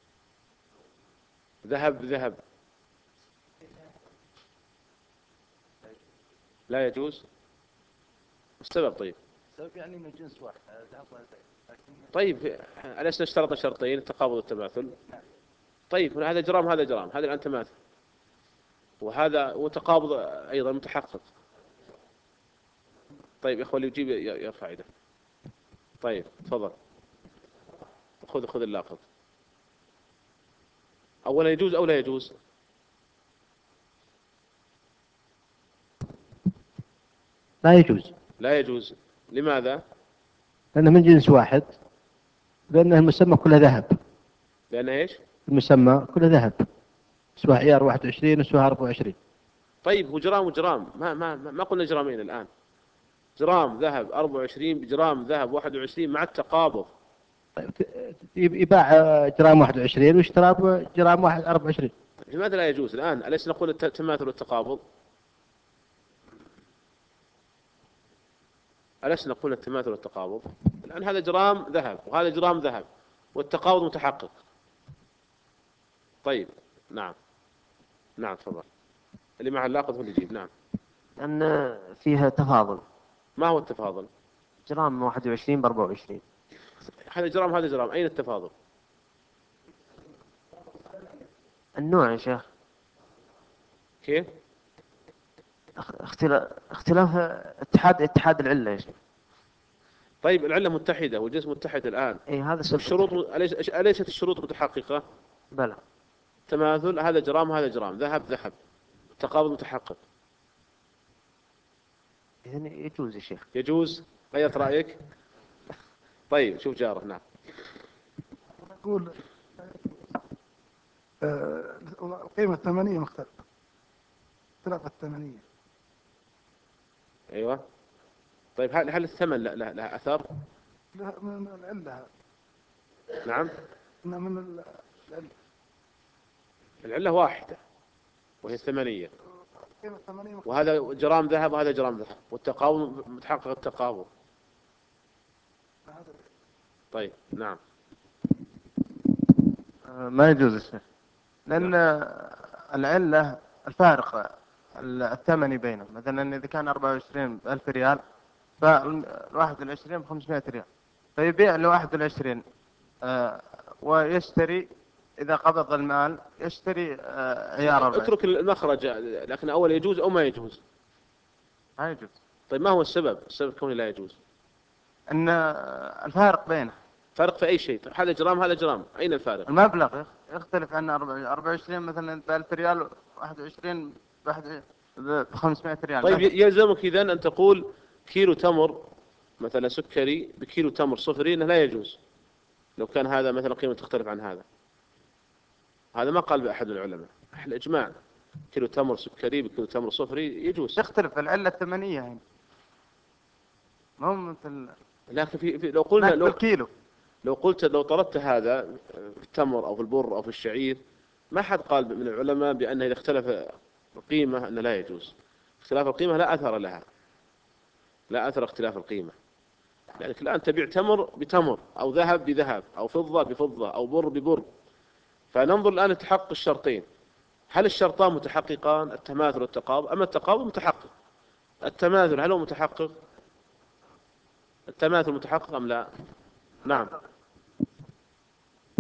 [SPEAKER 1] ذهب بذهب، لا يجوز. السبب؟ طيب
[SPEAKER 2] السبب يعني من جنس واحد.
[SPEAKER 1] طيب ألسنا اشترطنا شرطين، التقابض والتماثل؟ طيب هذا جرام هذا جرام، هذا الآن تماثل، وهذا وتقابض أيضا متحقق. طيب يا أخوة اللي يجيب يرفع يده. طيب تفضل، خذ خذ اللاقط. أولا يجوز أو لا يجوز؟
[SPEAKER 5] لا يجوز.
[SPEAKER 1] لا يجوز. لماذا؟
[SPEAKER 5] لأنه من جنس واحد، لأنه المسمى كله ذهب.
[SPEAKER 1] لأن إيش؟
[SPEAKER 5] المسمى كله ذهب، سواء عيار واحد وعشرين وسواء أربعة وعشرين.
[SPEAKER 1] طيب هو جرام وجرام، ما ما ما قلنا جرامين الآن. جرام ذهب أربعة وعشرين بجرام ذهب واحد وعشرين مع التقابض.
[SPEAKER 5] طيب يباع جرام واحد وعشرين واشترى جرام واحد أربعة وعشرين.
[SPEAKER 1] لماذا لا يجوز الآن؟ أليس نقول التماثل والتقابض؟ أليس نقول التماثل والتقابض؟ الآن هذا جرام ذهب وهذا جرام ذهب والتقابض متحقق. طيب نعم نعم تفضل. اللي مع اللاقط هو اللي يجيب. نعم.
[SPEAKER 4] أن فيها تفاضل.
[SPEAKER 1] ما هو التفاضل؟
[SPEAKER 4] جرام واحد وعشرين بأربعة وعشرين.
[SPEAKER 1] هذا جرام هذا جرام، أين التفاضل؟
[SPEAKER 4] النوع يا شيخ.
[SPEAKER 1] كيف؟
[SPEAKER 4] اختلاف اختلاف اتحاد اتحاد العلة يا شيخ.
[SPEAKER 1] طيب العلة متحدة والجنس متحد الآن.
[SPEAKER 4] اي هذا سبب
[SPEAKER 1] الشروط أليس أليست الشروط متحققة؟
[SPEAKER 4] بلى.
[SPEAKER 1] تماثل، هذا جرام هذا جرام، ذهب ذهب، تقابض متحقق.
[SPEAKER 4] إذن يجوز يا شيخ.
[SPEAKER 1] يجوز. غيرت رأيك؟ طيب شوف جاره. نعم.
[SPEAKER 3] نقول آه، القيمة الثمنية مختلفة، اختلاف الثمنية.
[SPEAKER 1] أيوة. طيب هل هل الثمن لا لا له أثر؟
[SPEAKER 3] لا، من العلة.
[SPEAKER 1] نعم.
[SPEAKER 3] من العلة.
[SPEAKER 1] العلة واحدة وهي الثمنية،
[SPEAKER 3] القيمة الثمنية مختلفة.
[SPEAKER 1] وهذا جرام ذهب وهذا جرام ذهب والتقابض متحقق التقابض. طيب نعم.
[SPEAKER 6] ما يجوز الشيخ، لأن العلة الفارق الثمني بينهم. مثلا إذا كان أربعة وعشرين بألف ريال، فالواحد والعشرين بخمسمائة ريال، فيبيع لواحد والعشرين آه ويشتري إذا قبض المال يشتري آه عيار أربعة.
[SPEAKER 1] اترك المخرج، لكن أول يجوز أو ما يجوز؟
[SPEAKER 6] ما يجوز.
[SPEAKER 1] طيب ما هو السبب؟ السبب كونه لا يجوز
[SPEAKER 6] أن الفارق بينه.
[SPEAKER 1] فرق في أي شيء؟ طيب هذا جرام هذا جرام، أين الفارق؟
[SPEAKER 6] المبلغ يختلف عن أربعة وعشرين مثلا بألف ريال، واحد وعشرين بخمسمائة ريال.
[SPEAKER 1] طيب يلزمك إذن أن تقول كيلو تمر مثلا سكري بكيلو تمر صفري إنه لا يجوز، لو كان هذا مثلا قيمة تختلف عن هذا. هذا ما قال بأحد العلماء، الإجماع كيلو تمر سكري بكيلو تمر صفري يجوز.
[SPEAKER 6] تختلف العلة الثمنية هنا، ما هو مثل.
[SPEAKER 1] لكن في, في لو قلنا لو
[SPEAKER 6] بالكيلو،
[SPEAKER 1] لو قلت لو طلبت هذا في التمر أو في البر أو في الشعير، ما حد قال من العلماء بأنه إذا اختلف القيمة أنه لا يجوز. اختلاف القيمة لا أثر لها، لا أثر اختلاف القيمة. لأنك الآن تبيع تمر بتمر أو ذهب بذهب أو فضة بفضة أو بر ببر. فننظر الآن لتحقق الشرطين، هل الشرطان متحققان، التماثل والتقابض، أما التقابض متحقق؟ التماثل هل هو متحقق؟ التماثل متحقق أم لا؟ نعم.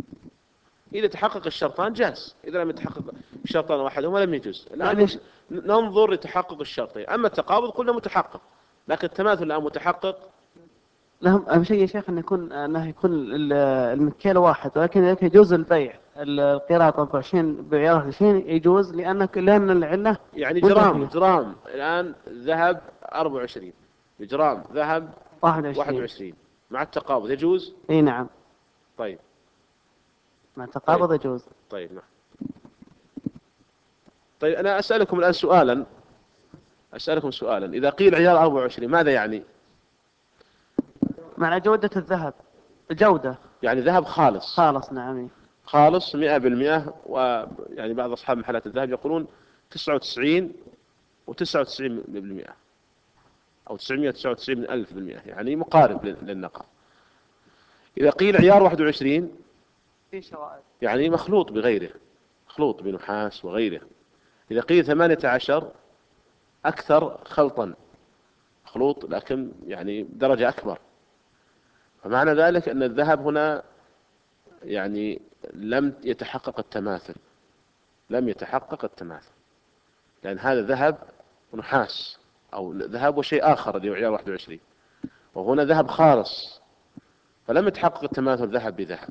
[SPEAKER 1] إذا تحقق الشرطان جاز، إذا لم يتحقق الشرطان واحدهما لم يجوز. الآن
[SPEAKER 4] يعني ش-
[SPEAKER 1] ننظر لتحقق الشرطين. أما التقابض قلنا متحقق، لكن التماثل الآن متحقق.
[SPEAKER 4] لهم أهم شيء يا شيخ أن يكون أنه يكون ال- المكيال واحد، ولكن ذلك يجوز البيع القيراط أربعة وعشرين بعيار واحد وعشرين يجوز، لأن لأن العلة
[SPEAKER 1] يعني جرام
[SPEAKER 4] منتهية.
[SPEAKER 1] جرام الآن ذهب أربعة وعشرين، جرام ذهب
[SPEAKER 4] واحد
[SPEAKER 1] واحد
[SPEAKER 4] وعشرين.
[SPEAKER 1] وعشرين، مع التقابض يجوز.
[SPEAKER 4] أي نعم،
[SPEAKER 1] طيب
[SPEAKER 4] مع التقابض يجوز.
[SPEAKER 1] طيب نعم. طيب أنا أسألكم الآن سؤالا، أسألكم سؤالا إذا قيل عيار أربعة وعشرين ماذا يعني؟
[SPEAKER 4] معنى جودة الذهب، الجودة
[SPEAKER 1] يعني ذهب خالص،
[SPEAKER 4] خالص. نعم.
[SPEAKER 1] خالص مئة بالمئة. ويعني بعض أصحاب محلات الذهب يقولون تسعة وتسعين وتسعة وتسعين بالمئة أو تسعمئة وتسعة وتسعين من ألف بالمئة، يعني مقارب للنقاء. إذا قيل عيار واحد وعشرين
[SPEAKER 4] في شوائب.
[SPEAKER 1] يعني مخلوط بغيره، مخلوط بنحاس وغيره. إذا قيل ثمانية عشر أكثر خلطا، مخلوط لكن يعني درجة أكبر. فمعنى ذلك أن الذهب هنا يعني لم يتحقق التماثل، لم يتحقق التماثل، لأن هذا ذهب ونحاس، أو ذهب وشيء آخر اللي هو عيار واحد وعشرين، وهنا ذهب خالص، فلم يتحقق التماثل ذهب بذهب،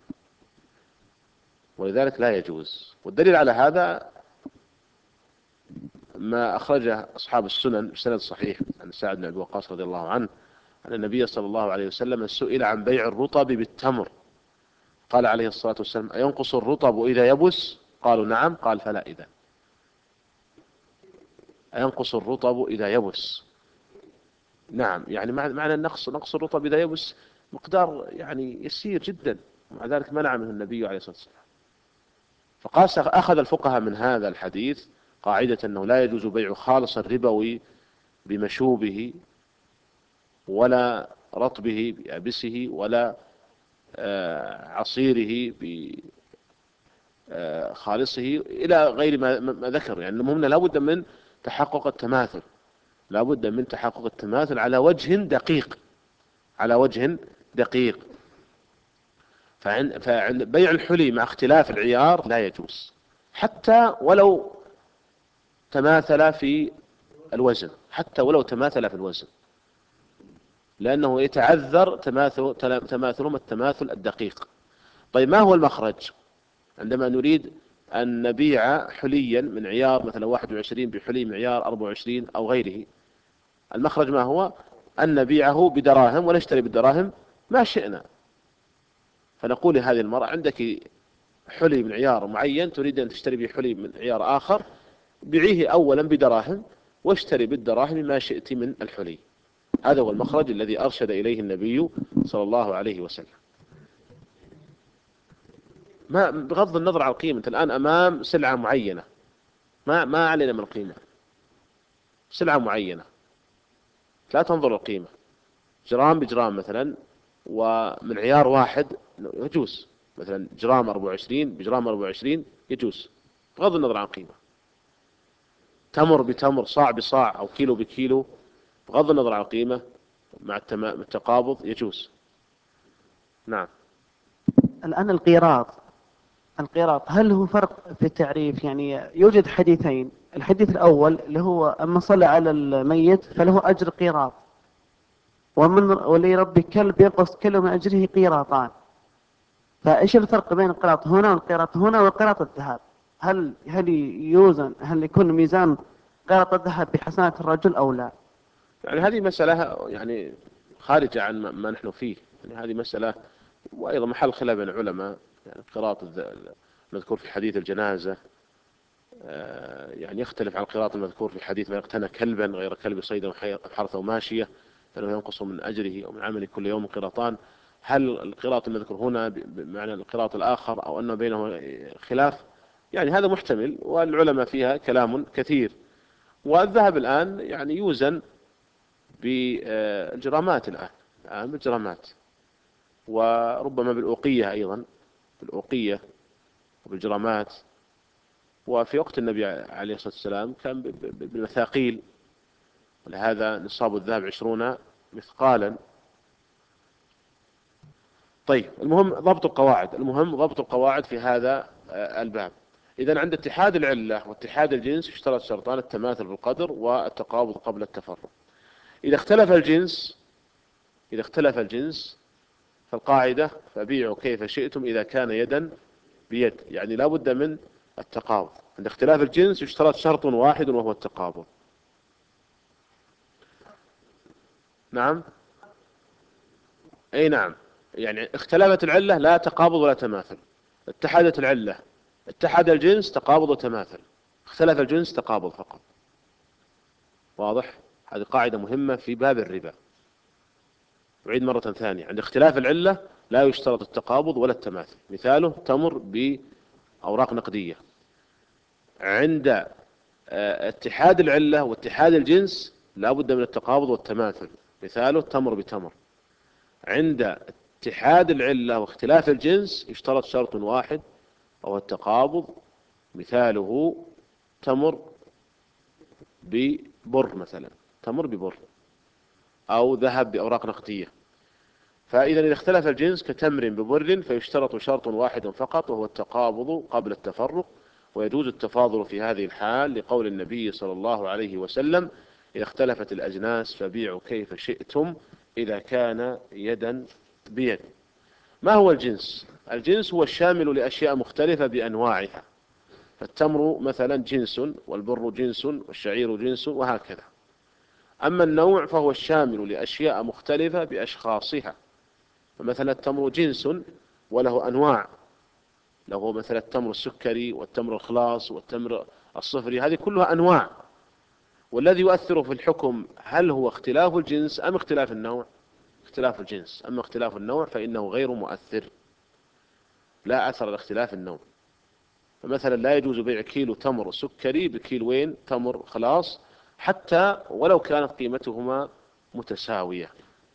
[SPEAKER 1] ولذلك لا يجوز. والدليل على هذا ما أخرجه أصحاب السنن بسند صحيح عن سعد بن أبي وقاص رضي الله عنه أن النبي صلى الله عليه وسلم سئل عن بيع الرطب بالتمر، قال عليه الصلاة والسلام أينقص الرطب إذا يبس؟ قالوا نعم، قال فلا إذا. أينقص الرطب إذا يبس؟ نعم، يعني معنى النقص، نقص الرطب إذا يبس مقدار يعني يسير جدا، ومع ذلك منع منه النبي عليه الصلاة والسلام. فقاس أخذ الفقهاء من هذا الحديث قاعدة أنه لا يجوز بيع خالص الربوي بمشوبه ولا رطبه بيابسه ولا عصيره بخالصه إلى غير ما ذكر. يعني المهم لابد من تحقق التماثل، لابد من تحقق التماثل على وجه دقيق، على وجه دقيق. فعند, فعند بيع الحلي مع اختلاف العيار لا يجوز، حتى ولو تماثل في الوزن، حتى ولو تماثل في الوزن، لأنه يتعذر تماثل تماثلهم التماثل الدقيق. طيب ما هو المخرج عندما نريد أن نبيع حليا من عيار مثلا واحد وعشرين بحلي من عيار أربعة وعشرين أو غيره؟ المخرج ما هو؟ أن نبيعه بدراهم ونشتري بالدراهم ما شئنا. فنقول لهذه المرأة عندك حلي من عيار معين تريد أن تشتري به حلي من عيار آخر، بيعيه أولا بدراهم واشتري بالدراهم ما شئت من الحلي. هذا هو المخرج الذي أرشد إليه النبي صلى الله عليه وسلم. ما بغض النظر عن القيمة، الآن أمام سلعة معينة، ما ما علينا من القيمة، سلعة معينة لا تنظر القيمة، جرام بجرام مثلا ومن عيار واحد يجوز، مثلا جرام أربعة وعشرين بجرام أربعة وعشرين يجوز بغض النظر عن القيمة. تمر بتمر، صاع بصاع أو كيلو بكيلو بغض النظر عن القيمة مع التقابض يجوز. نعم.
[SPEAKER 4] الآن القيراط، القيراط هل هو فرق في التعريف؟ يعني يوجد حديثين، الحديث الأول اللي هو أما صلى على الميت فله أجر قيراط، ومن واللي يربي كلب ينقص كل من أجره قيراطان. فإيش الفرق بين القيراط هنا والقيراط هنا وقيراط الذهب؟ هل هل يوزن، هل يكون ميزان قيراط الذهب بحسنات الرجل أو لا؟
[SPEAKER 1] يعني هذه مسألة يعني خارجة عن ما نحن فيه، يعني هذه مسألة وأيضا محل خلاف بين العلماء. يعني قراط المذكور في حديث الجنازة يعني يختلف عن القراط المذكور في حديث من اقتنى كلبا غير كلب صيدا وحرث وماشية فإنه ينقص من أجره أو من عمله كل يوم قراطان. هل القراط المذكور هنا بمعنى القراط الآخر أو أنه بينه خلاف؟ يعني هذا محتمل، والعلماء فيها كلام كثير. والذهب الآن يعني يوزن بالجرامات الآن، الآن بالجرامات، وربما بالأوقية أيضا، بالأوقية وبالجرامات. وفي وقت النبي عليه الصلاة والسلام كان بالمثاقيل، ولهذا نصاب الذهب عشرون مثقالا. طيب المهم ضبط القواعد، المهم ضبط القواعد في هذا الباب. إذا عند اتحاد العلة واتحاد الجنس يشترط شرطان: التماثل بالقدر والتقابض قبل التفرق. إذا اختلف الجنس إذا اختلف الجنس فالقاعدة: فبيعوا كيف شئتم إذا كان يدا بيد، يعني لا بد من التقابض. عند اختلاف الجنس يشترط شرط واحد وهو التقابض. نعم، أي نعم، يعني اختلفت العلة لا تقابض ولا تماثل. اتحدت العلة، اتحد الجنس، تقابض وتماثل. اختلف الجنس، تقابض فقط. واضح؟ هذه قاعدة مهمة في باب الربا. أعيد مرة ثانية: عند اختلاف العلة لا يشترط التقابض ولا التماثل. مثاله: تمر بأوراق نقدية. عند اتحاد العلة واتحاد الجنس لا بد من التقابض والتماثل. مثاله: تمر بتمر. عند اتحاد العلة واختلاف الجنس يشترط شرط واحد وهو التقابض. مثاله: تمر ببر مثلا، تمر ببر، أو ذهب بأوراق نقدية. فإذا إذا اختلف الجنس كتمر ببر فيشترط شرط واحد فقط وهو التقابض قبل التفرق. ويجوز التفاضل في هذه الحال لقول النبي صلى الله عليه وسلم: إذا اختلفت الأجناس فبيعوا كيف شئتم إذا كان يدا بيد. ما هو الجنس؟ الجنس هو الشامل لأشياء مختلفة بأنواعها، فالتمر مثلا جنس، والبر جنس، والشعير جنس، وهكذا. أما النوع فهو الشامل لأشياء مختلفة بأشخاصها، فمثلا التمر جنس وله أنواع، له مثلا التمر السكري والتمر الخلاص والتمر الصفري، هذه كلها أنواع. والذي يؤثر في الحكم هل هو اختلاف الجنس أم اختلاف النوع؟ اختلاف الجنس. أما اختلاف النوع فإنه غير مؤثر، لا أثر لاختلاف النوع. فمثلا لا يجوز بيع كيلو تمر سكري بكيلوين تمر خلاص، حتى ولو كانت قيمتهما متساوية.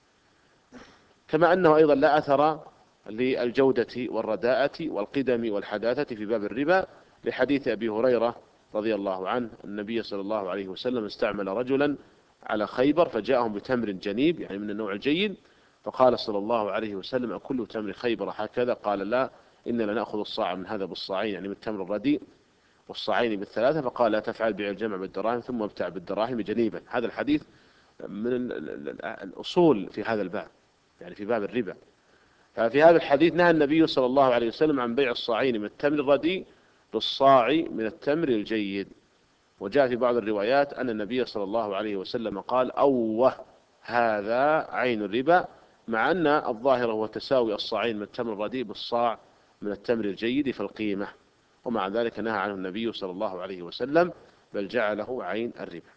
[SPEAKER 1] كما أنه أيضا لا أثر للجودة والرداءة والقدم والحداثة في باب الربا، لحديث أبي هريرة رضي الله عنه: النبي صلى الله عليه وسلم استعمل رجلا على خيبر فجاءهم بتمر جنيب، يعني من النوع الجيد، فقال صلى الله عليه وسلم: أكل تمر خيبر هكذا؟ قال: لا، إن لنأخذ الصاع من هذا بالصاعين، يعني من التمر الرديء، والصاعين بالثلاثة. فقال: لا تفعل، بيع الجمع بالدراهم ثم ابتع بالدراهم جنيبا. هذا الحديث من الأصول في هذا الباب، يعني في باب الربا. ففي هذا الحديث نهى النبي صلى الله عليه وسلم عن بيع الصاعين من التمر الرديء بالصاع من التمر الجيد. وجاء في بعض الروايات أن النبي صلى الله عليه وسلم قال: أوه، هذا عين الربا، مع أن الظاهر هو تساوي الصاعين من التمر الرديء بالصاع من التمر الجيد في القيمة، ومع ذلك نهى عنه النبي صلى الله عليه وسلم، بل جعله عين الربا.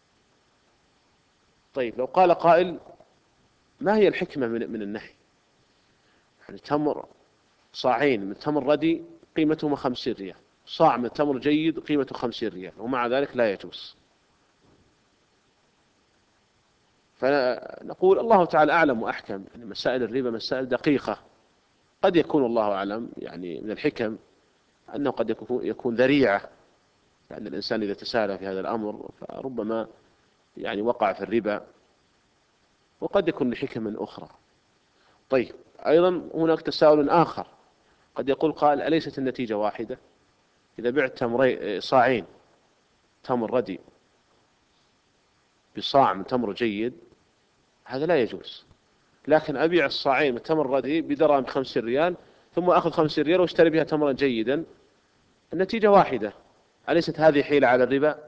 [SPEAKER 1] طيب، لو قال قائل: ما هي الحكمة من من النهي؟ يعني تمر صاعين من تمر ردي قيمتهما خمسين ريال، صاع من تمر جيد قيمته خمسين ريال، ومع ذلك لا يجوز. فنقول الله تعالى أعلم وأحكم. يعني مسائل الربا مسائل دقيقة، قد يكون الله أعلم يعني من الحكم أنه قد يكون ذريعة، لأن الإنسان إذا تساهل في هذا الأمر فربما يعني وقع في الربا، وقد يكون لحكم أخرى. طيب، أيضا هناك تساؤل آخر، قد يقول قال: أليست النتيجة واحدة؟ إذا بعت تمرين صاعين تمر ردي بصاع من تمر جيد هذا لا يجوز، لكن أبيع الصاعين من تمر ردي بدرهم خمسين ريال ثم أخذ خمسين ريال واشتري بها تمرا جيدا، النتيجة واحدة. أليست هذه حيلة على الربا؟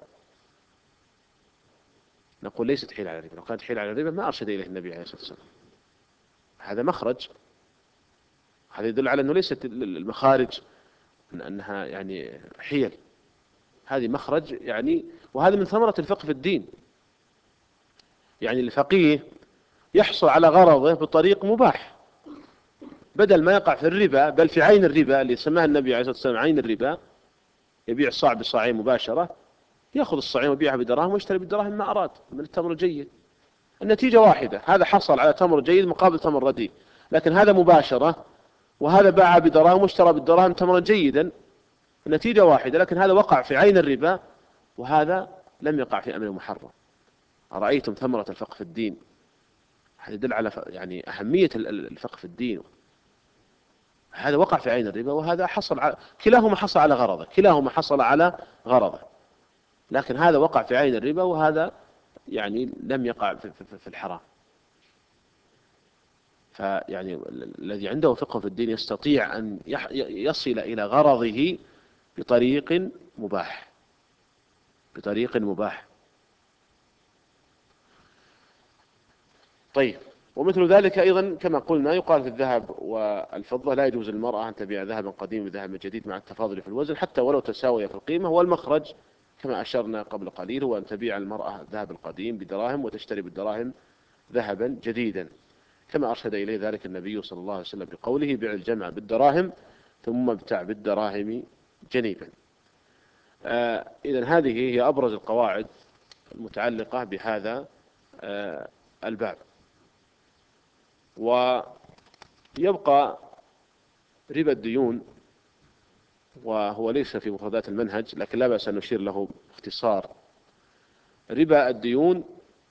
[SPEAKER 1] نقول: ليست حيلة على الربا. لو كانت حيلة على الربا ما أرشد إليه النبي عليه الصلاة والسلام. هذا مخرج، هذا يدل على أنه ليست المخارج أنها يعني حيل، هذه مخرج يعني. وهذا من ثمرة الفقه في الدين، يعني الفقيه يحصل على غرضه بطريق مباح، بدل ما يقع في الربا، بل في عين الربا اللي سماها النبي عليه الصلاة والسلام عين الربا، يبيع صاع بصاعين مباشرة، يأخذ الصاعين ويبيعها بدراهم ويشتري بالدراهم ما أراد من التمر الجيد. النتيجة واحدة، هذا حصل على تمر جيد مقابل تمر رديء، لكن هذا مباشرة وهذا باع بدراهم واشترى بالدراهم تمرا جيدا، النتيجة واحدة، لكن هذا وقع في عين الربا وهذا لم يقع في أمر محرم. أرأيتم ثمرة الفقه في الدين؟ هذا يدل على يعني أهمية الفقه في الدين هذا وقع في عين الربا، وهذا حصل على كلاهما حصل على غرضه، كلاهما حصل على غرضه، لكن هذا وقع في عين الربا وهذا يعني لم يقع في, في, في الحرام. فيعني الذي عنده فقه في الدين يستطيع أن يصل إلى غرضه بطريق مباح، بطريق مباح. طيب، ومثل ذلك أيضا كما قلنا يقال في الذهب والفضة لا يجوز للمرأة أن تبيع ذهبا قديم بذهب جديد مع التفاضل في الوزن حتى ولو تساوي في القيمة. والمخرج كما أشرنا قبل قليل هو أن تبيع المرأة الذهب القديم بدراهم وتشتري بالدراهم ذهبا جديدا، كما أرشد إليه ذلك النبي صلى الله عليه وسلم بقوله: بيع الجمع بالدراهم ثم ابتع بالدراهم جنيبا. آه إذن هذه هي أبرز القواعد المتعلقة بهذا آه الباب. ويبقى ربا الديون، وهو ليس في مفردات المنهج لكن لا بأس أن نشير له باختصار. ربا الديون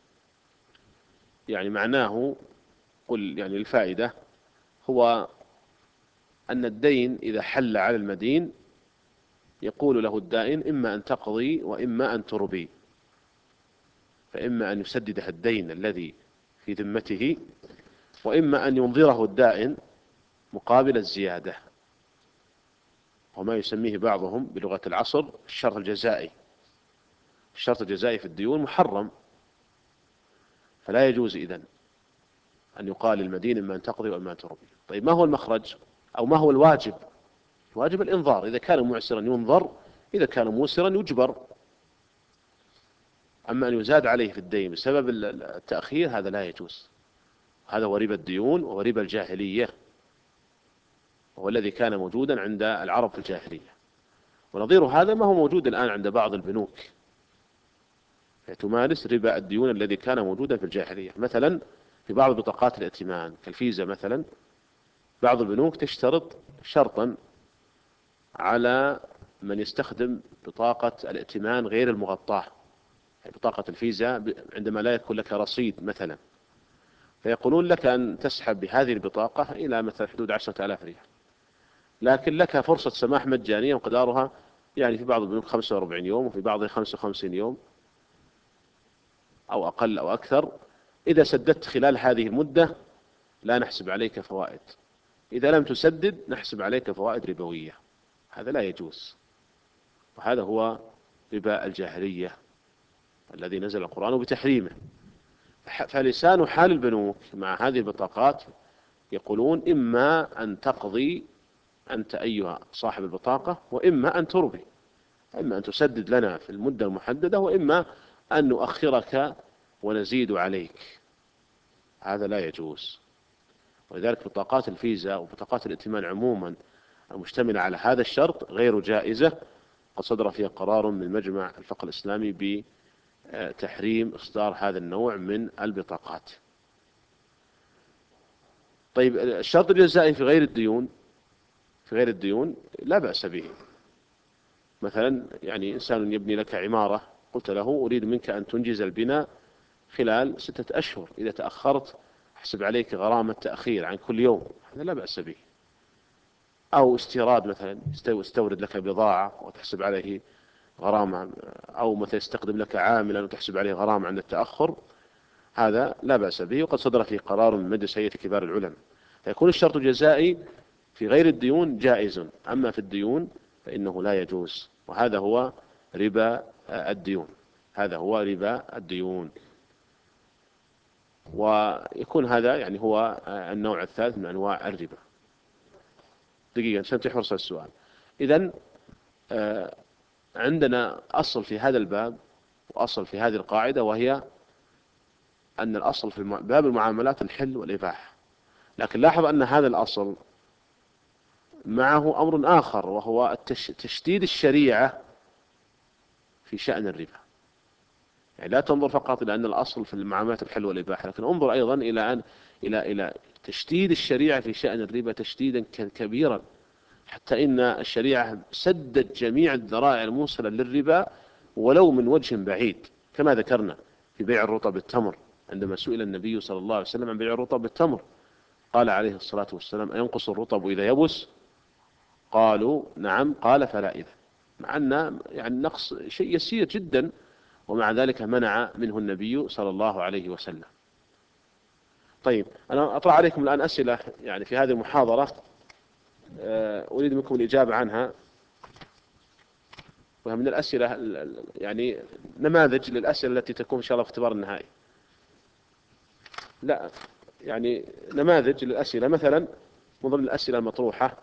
[SPEAKER 1] يعني معناه قل يعني الفائدة هو أن الدين إذا حل على المدين يقول له الدائن: إما أن تقضي وإما أن تربي، فإما أن يسدده الدين الذي في ذمته، وإما أن ينظره الدائن مقابل الزيادة، وما يسميه بعضهم بلغة العصر الشرط الجزائي. الشرط الجزائي في الديون محرم، فلا يجوز إذن أن يقال للمدين إما أن تقضي وإما أن تربي. طيب، ما هو المخرج أو ما هو الواجب؟ الواجب الإنظار، إذا كان معسرا ينظر، إذا كان موسرا يجبر. أما أن يزاد عليه في الدين بسبب التأخير هذا لا يجوز. هذا هو ربا الديون وهو ربا الجاهلية، وهو الذي كان موجودا عند العرب في الجاهلية. ونظير هذا ما هو موجود الآن عند بعض البنوك، تمارس ربا الديون الذي كان موجودا في الجاهلية. مثلا في بعض بطاقات الائتمان كالفيزا مثلا، بعض البنوك تشترط شرطا على من يستخدم بطاقة الائتمان غير المغطاة، يعني بطاقة الفيزا عندما لا يكون لك رصيد مثلا، فيقولون لك أن تسحب بهذه البطاقة إلى مثلا حدود عشرة آلاف ريال، لكن لك فرصة سماح مجانية وقدارها يعني في بعض البنوك خمسة وأربعين يوم وفي بعضها خمسة وخمسين يوم أو أقل أو أكثر. إذا سددت خلال هذه المدة لا نحسب عليك فوائد، إذا لم تسدد نحسب عليك فوائد ربوية. هذا لا يجوز، وهذا هو ربا الجاهلية الذي نزل القرآن بتحريمه. فلسان حال البنوك مع هذه البطاقات يقولون: إما أن تقضي أنت أيها صاحب البطاقة، وإما أن تربي، إما أن تسدد لنا في المدة المحددة، وإما أن نؤخرك ونزيد عليك. هذا لا يجوز. ولذلك بطاقات الفيزا وبطاقات الائتمان عموما المشتملة على هذا الشرط غير جائزة، قد صدر فيها قرار من مجمع الفقه الإسلامي بتحريم إصدار هذا النوع من البطاقات. طيب، الشرط الجزائي في غير الديون في غير الديون لا بأس به. مثلا يعني إنسان يبني لك عمارة، قلت له: أريد منك أن تنجز البناء خلال ستة أشهر، إذا تأخرت أحسب عليك غرامة تأخير عن كل يوم، هذا لا بأس به. أو استيراد، مثلا يستورد لك بضاعة وتحسب عليه غرامة، أو مثلا يستخدم لك عاملا وتحسب عليه غرامة عند التأخر، هذا لا بأس به، وقد صدر فيه قرار من مجلس هيئة كبار العلماء. فيكون الشرط الجزائي في غير الديون جائز، أما في الديون فإنه لا يجوز، وهذا هو ربا الديون. هذا هو ربا الديون. ويكون هذا يعني هو النوع الثالث من أنواع الربا. دقيقة عشان تحرص السؤال. إذن عندنا أصل في هذا الباب وأصل في هذه القاعدة، وهي أن الأصل في باب المعاملات الحل والإباحة، لكن لاحظ أن هذا الأصل معه أمر آخر، وهو تشديد الشريعة في شأن الربا. يعني لا تنظر فقط إلى أن الأصل في المعاملات الحل والإباحة، لكن انظر أيضا إلى أن إلى إلى تشديد الشريعة في شأن الربا تشديدا كبيرا، حتى إن الشريعة سدت جميع الذرائع الموصلة للربا ولو من وجه بعيد، كما ذكرنا في بيع الرطب بالتمر عندما سئل النبي صلى الله عليه وسلم عن بيع الرطب بالتمر، قال عليه الصلاة والسلام: أينقص الرطب إذا يبس؟ قالوا: نعم. قال: فلا إذا. مع أن يعني نقص شيء يسير جدا، ومع ذلك منع منه النبي صلى الله عليه وسلم. طيب، أنا أطرح عليكم الآن أسئلة يعني في هذه المحاضرة، أريد منكم الإجابة عنها، ومن الأسئلة يعني نماذج للأسئلة التي تكون إن شاء الله في اختبار النهائي. لا يعني نماذج للأسئلة، مثلا من ضمن الأسئلة المطروحة: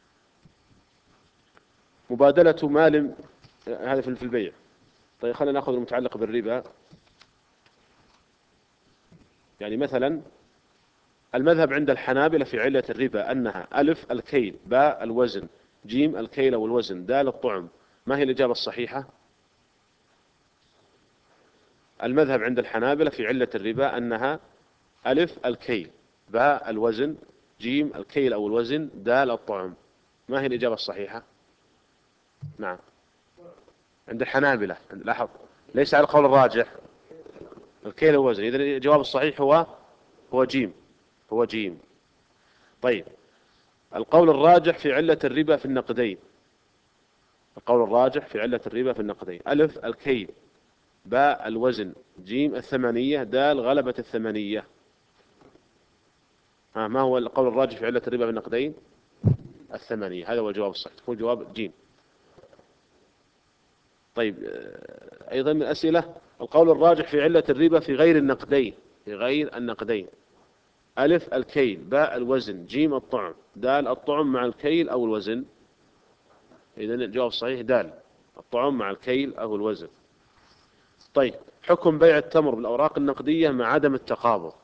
[SPEAKER 1] مبادلة مال، هذا في البيع. طيب خلينا نأخذ المتعلق بالربا. يعني مثلا المذهب عند الحنابلة في علة الربا أنها: ألف الكيل، باء الوزن، جيم الكيل والوزن، دال الطعم. ما هي الإجابة الصحيحة؟ المذهب عند الحنابلة في علة الربا أنها: ألف الكيل، باء الوزن، جيم الكيل أو الوزن، دال الطعم. ما هي الإجابة الصحيحة؟ نعم، عند الحنابلة. لاحظ، ليس على القول الراجح، الكيل والوزن. إذن الجواب الصحيح هو هو جيم، هو جيم. طيب، القول الراجح في علة الربا في النقدين. القول الراجح في علة الربا في النقدين: ألف الكيل، باء الوزن، جيم الثمانية، دال غلبة الثمانية. ها، ما هو القول الراجح في علة الربا في النقدين؟ الثمانية. هذا هو الجواب الصحيح، تكون جواب جيم. طيب، أيضا من الأسئلة: القول الراجح في علة الربا في غير النقدين، في غير النقدين: ألف الكيل، باء الوزن، جيم الطعم، دال الطعم مع الكيل أو الوزن. إذن الجواب الصحيح دال الطعم مع الكيل أو الوزن. طيب، حكم بيع التمر بالأوراق النقدية مع عدم التقابض: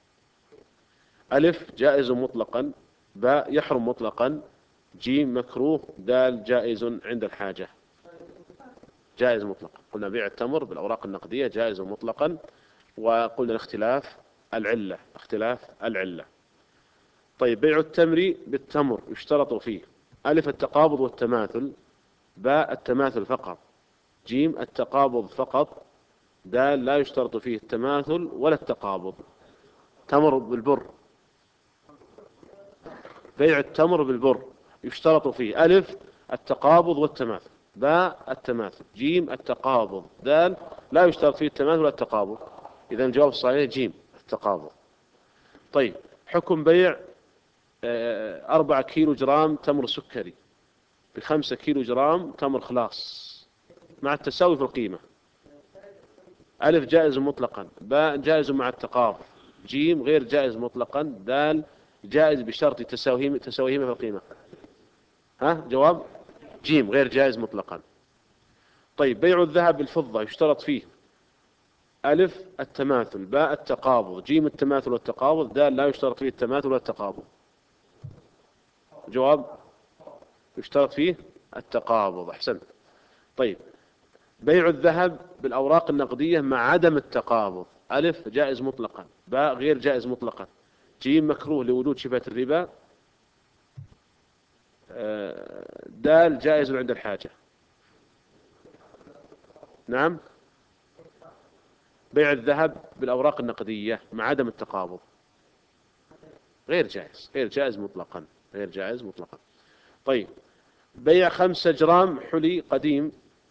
[SPEAKER 1] ألف جائز مطلقا، باء يحرم مطلقا، جيم مكروه، دال جائز عند الحاجة. جائز مطلقا. قلنا بيع التمر بالأوراق النقدية جائز مطلقا، وقلنا الاختلاف العلة، اختلاف العلة. طيب، بيع التمر بالتمر يشترط فيه: ألف التقابض والتماثل، باء التماثل فقط، جيم التقابض فقط، دال لا يشترط فيه التماثل ولا التقابض. تمر بالبر، بيع التمر بالبر يشترط فيه: ألف التقابض والتماثل، باء التماثل، جيم التقابض، دال لا يشترط فيه التماثل ولا التقابض. إذا الجواب الصحيح جيم التقابض. طيب، حكم بيع أربعة كيلو جرام تمر سكري بخمسة كيلو جرام تمر خلاص مع التساوي في القيمة: ألف جائز مطلقا، باء جائز مع التقابض، جيم غير جائز مطلقا، دال جائز بشرط تساويهما تساويهما في القيمة. ها، جواب جيم غير جائز مطلقا. طيب، بيع الذهب بالفضة يشترط فيه: ألف التماثل، باء التقابض، جيم التماثل والتقابض، دال لا يشترط فيه التماثل والتقابض. جواب يشترط فيه التقابض. أحسنت. طيب، بيع الذهب بالأوراق النقدية مع عدم التقابض: ألف جائز مطلقا، باء غير جائز مطلقا، جيم مكروه لوجود شبهة الربا، دال جائز عند الحاجة. نعم، بيع الذهب بالأوراق النقدية مع عدم التقابض غير جائز، غير جائز مطلقا، غير جائز مطلقا. طيب، بيع خمسة جرام حلي قديم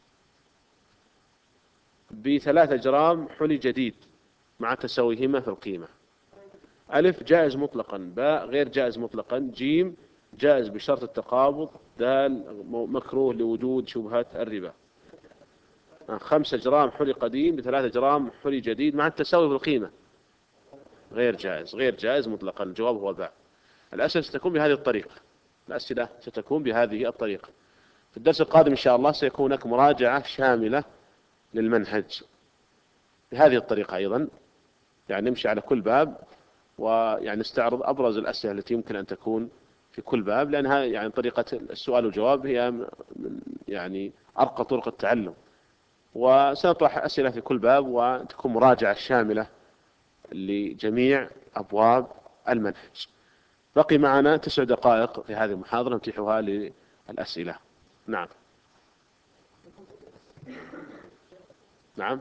[SPEAKER 1] بثلاثة جرام حلي جديد مع تساويهما في القيمة: ألف جائز مطلقا، باء غير جائز مطلقا، جيم جائز بشرط التقابض، دال مكروه لوجود شبهة الربا. خمسة جرام حلي قديم بثلاثة جرام حلي جديد مع التساوي في القيمة: غير جائز، غير جائز مطلقا. الجواب هو باء. الأسئلة ستكون بهذه الطريقة، الأسئلة ستكون بهذه الطريقة. في الدرس القادم إن شاء الله سيكون هناك مراجعة شاملة للمنهج بهذه الطريقة أيضا، يعني نمشي على كل باب ويعني نستعرض أبرز الأسئلة التي يمكن أن تكون في كل باب، لأنها يعني طريقة السؤال والجواب هي من يعني أرقى طرق التعلم. وسنطرح أسئلة في كل باب وتكون مراجعة شاملة لجميع أبواب المنهج. بقي معنا تسع دقائق في هذه المحاضرة نتيحها للأسئلة. نعم. نعم،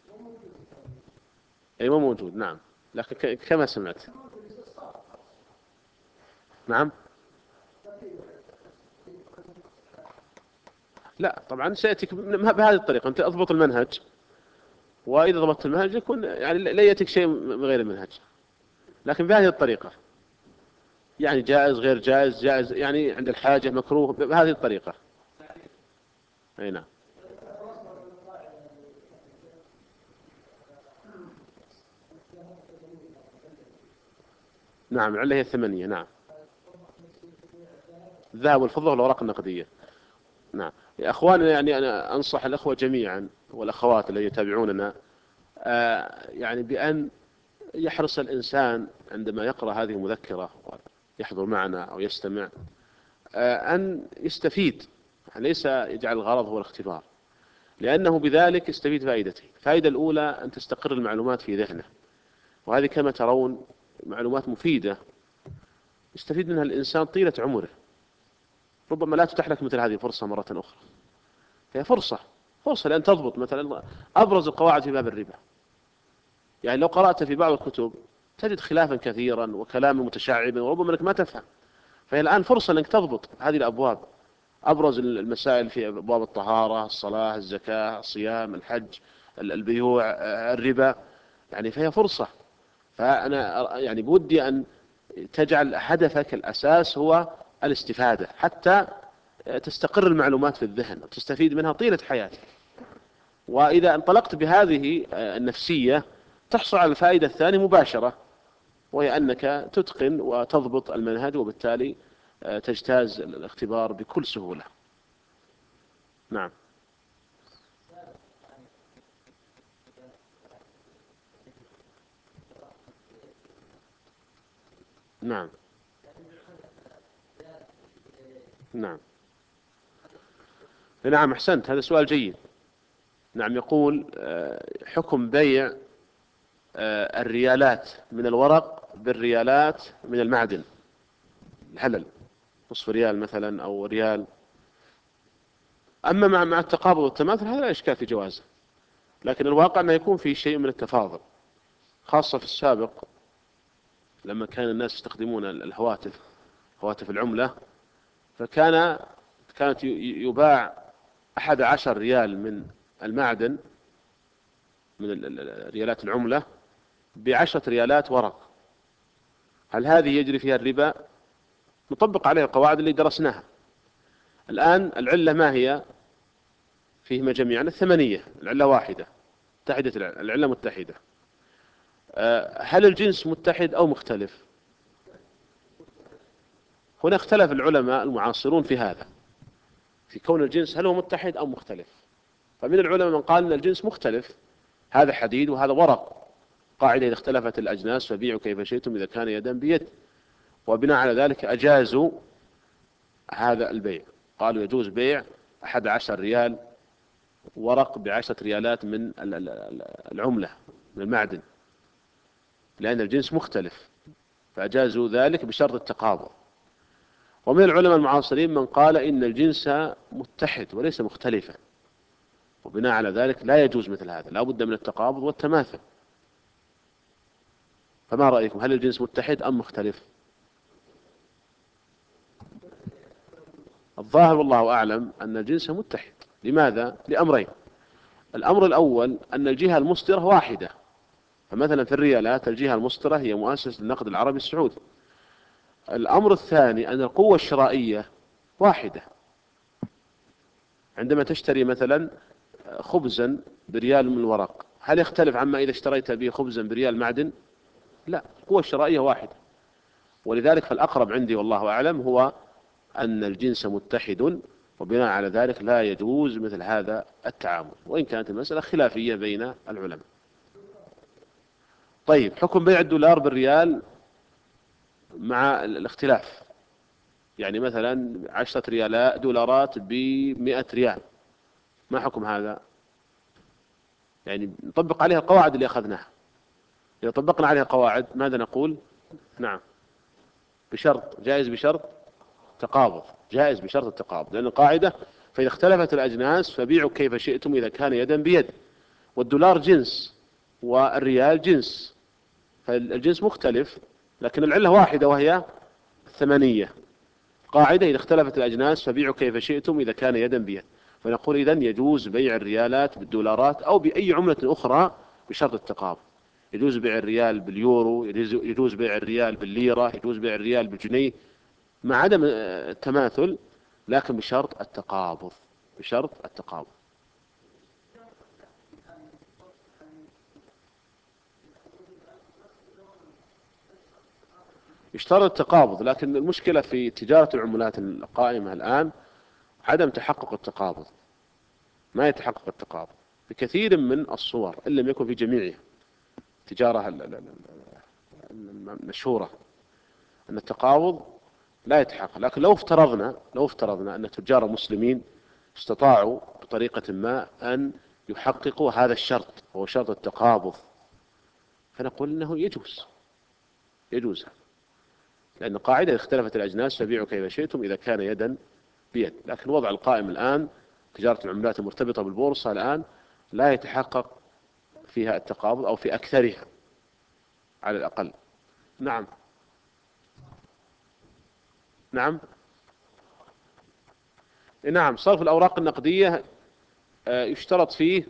[SPEAKER 1] أي مو موجود. نعم، لكن كما سمعت نعم. لا طبعا سيأتيك بهذه الطريقة، أنت أضبط المنهج، وإذا ضبطت المنهج يكون يعني لا يأتيك شيء من غير المنهج، لكن بهذه الطريقة يعني جائز غير جائز، جائز يعني عند الحاجة مكروه، بهذه الطريقة. أي نعم. نعم العلة هي الثمانية. نعم الذهب والفضة والأوراق النقدية. نعم يا أخوان، يعني أنا أنصح الأخوة جميعا والأخوات الذين يتابعوننا آه يعني بأن يحرص الإنسان عندما يقرأ هذه المذكرة ويحضر معنا أو يستمع آه أن يستفيد، ليس يجعل الغرض هو الاختبار، لأنه بذلك يستفيد فائدتين. الفائدة الأولى أن تستقر المعلومات في ذهنه، وهذه كما ترون معلومات مفيدة يستفيد منها الإنسان طيلة عمره، ربما لا تتاح لك مثل هذه الفرصة مرة أخرى، فهي فرصة فرصة لأن تضبط مثلا أبرز القواعد في باب الربا. يعني لو قرأت في بعض الكتب تجد خلافا كثيرا وكلاما متشعبا وربما أنك ما تفهم، فهي الآن فرصة أنك تضبط هذه الأبواب، أبرز المسائل في أبواب الطهارة، الصلاة، الزكاة، الصيام، الحج، البيوع، الربا، يعني فهي فرصة. فأنا يعني بودي أن تجعل هدفك الأساس هو الاستفادة حتى تستقر المعلومات في الذهن وتستفيد منها طيلة حياتك. وإذا انطلقت بهذه النفسية تحصل على الفائدة الثانية مباشرة، وهي أنك تتقن وتضبط المنهج، وبالتالي تجتاز الاختبار بكل سهولة. نعم. نعم. نعم. نعم أحسنت، هذا سؤال جيد. نعم يقول حكم بيع الريالات من الورق بالريالات من المعدن، الحلل، نصف ريال مثلا أو ريال. أما مع مع التقابض والتماثل هذا لا إشكال في جوازه، لكن الواقع أنه يكون في شيء من التفاضل، خاصة في السابق لما كان الناس يستخدمون الهواتف، هواتف العملة، فكان كانت يباع أحد عشر ريال من المعدن من ريالات العملة بعشرة ريالات ورق. هل هذه يجري فيها الربا؟ نطبق عليها القواعد اللي درسناها. الآن العلة ما هي فيهما جميعا؟ الثمانية، العلة واحدة، متحدة، العلة متحدة. هل الجنس متحد أو مختلف؟ هنا اختلف العلماء المعاصرون في هذا، في كون الجنس هل هو متحد أو مختلف. فمن العلماء من قال أن الجنس مختلف، هذا حديد وهذا ورق، قاعدة إذا اختلفت الأجناس فبيعوا كيف شئتم إذا كان يدا بيد، وبناء على ذلك أجازوا هذا البيع، قالوا يجوز بيع أحد عشر ريال ورق بعشرة ريالات من العملة من المعدن، لأن الجنس مختلف، فأجازوا ذلك بشرط التقابض. ومن العلماء المعاصرين من قال إن الجنس متحد وليس مختلفا، وبناء على ذلك لا يجوز مثل هذا، لا بد من التقابض والتماثل. فما رأيكم، هل الجنس متحد أم مختلف؟ الظاهر والله أعلم أن الجنس متحد. لماذا؟ لأمرين. الأمر الأول أن الجهة المصدرة واحدة، فمثلا في الريالات الجهة المصدرة هي مؤسسة النقد العربي السعودي. الأمر الثاني أن القوة الشرائية واحدة. عندما تشتري مثلا خبزا بريال من الورق، هل يختلف عما إذا اشتريت به خبزا بريال معدن؟ لا، القوة الشرائية واحدة. ولذلك فالأقرب عندي والله أعلم هو أن الجنس متحد، وبناء على ذلك لا يجوز مثل هذا التعامل، وإن كانت المسألة خلافية بين العلماء. طيب، حكم بيع الدولار بالريال مع الاختلاف، يعني مثلا عشرة ريالات دولارات بمئة ريال، ما حكم هذا؟ يعني نطبق عليها القواعد اللي أخذناها. إذا طبقنا عليها القواعد ماذا نقول؟ نعم، بشرط، جائز بشرط تقابض، جائز بشرط التقابض، لأن القاعدة فإذا اختلفت الأجناس فبيعوا كيف شئتم إذا كان يدا بيد. والدولار جنس والريال جنس، فالجنس مختلف، لكن العلة واحدة وهي الثمانية قاعدة: إذا اختلفت الأجناس فبيعوا كيف شئتم إذا كان يدا بيد. فنقول إذن يجوز بيع الريالات بالدولارات أو بأي عملة أخرى بشرط التقابض. يجوز بيع الريال باليورو، يجوز بيع الريال بالليرة، يجوز بيع الريال بالجنيه، مع عدم التماثل، لكن بشرط التقابض، بشرط التقابض. يشترط التقابض، لكن المشكلة في تجارة العملات القائمة الآن عدم تحقق التقابض، ما يتحقق التقابض في كثير من الصور إن لم يكن في جميعها. التجارة المشهورة أن التقابض لا يتحقق، لكن لو افترضنا لو افترضنا أن تجار مسلمين استطاعوا بطريقة ما أن يحققوا هذا الشرط، هو شرط التقابض، فنقول إنه يجوز يجوز لأن قاعدة: اختلفت الأجناس فبيعوا كيف شئتم إذا كان يدا بيد. لكن الوضع القائم الآن تجارة العملات المرتبطة بالبورصة الآن لا يتحقق فيها التقابض، أو في أكثرها على الأقل. نعم نعم نعم صرف الأوراق النقدية يشترط فيه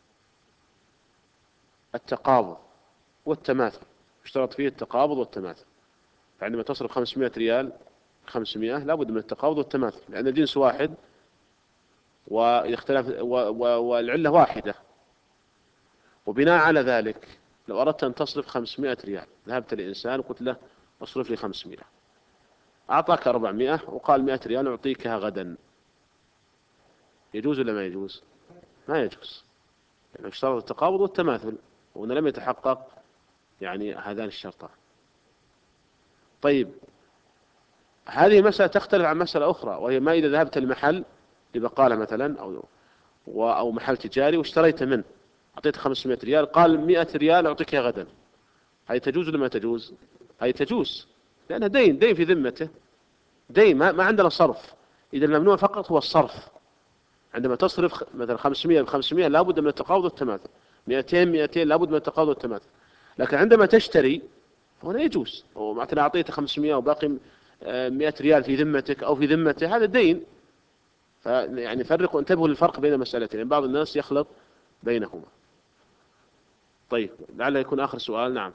[SPEAKER 1] التقابض والتماثل، يشترط فيه التقابض والتماثل. فعندما تصرف خمسمائة ريال خمسمائة لابد من التقابض والتماثل، لأن الجنس واحد ويختلف والعلة واحدة. وبناء على ذلك لو أردت أن تصرف خمسمائة ريال، ذهبت لإنسان وقلت له اصرف لي خمسمائة، أعطاك أربعمائة وقال مائة ريال أعطيكها غدا، يجوز ولا ما يجوز؟ ما يجوز، يعني اشترط التقابض والتماثل وأنه لم يتحقق يعني هذان الشرطان. طيب هذه مسألة تختلف عن مسألة أخرى، وهي ما إذا ذهبت لمحل لبقالة مثلا أو أو محل تجاري واشتريت منه، أعطيت خمسمائة ريال، قال مائة ريال أعطيك غدا، هذه تجوز ولا ما تجوز؟ هذه تجوز، لأنها دين دين في ذمته، دين ما, ما عندنا صرف. إذا الممنوع فقط هو الصرف. عندما تصرف مثلا خمسمائة بخمسمائة لابد من التقابض والتماثل، مئتين مئتين لابد من التقابض والتماثل. لكن عندما تشتري هنا يجوز، ومثلا أعطيته خمسمائة وباقي مئة ريال في ذمتك أو في ذمته، هذا دين. فيعني فرقوا، انتبهوا للفرق بين المسألتين، يعني بعض الناس يخلط بينهما. طيب لعل يكون آخر سؤال. نعم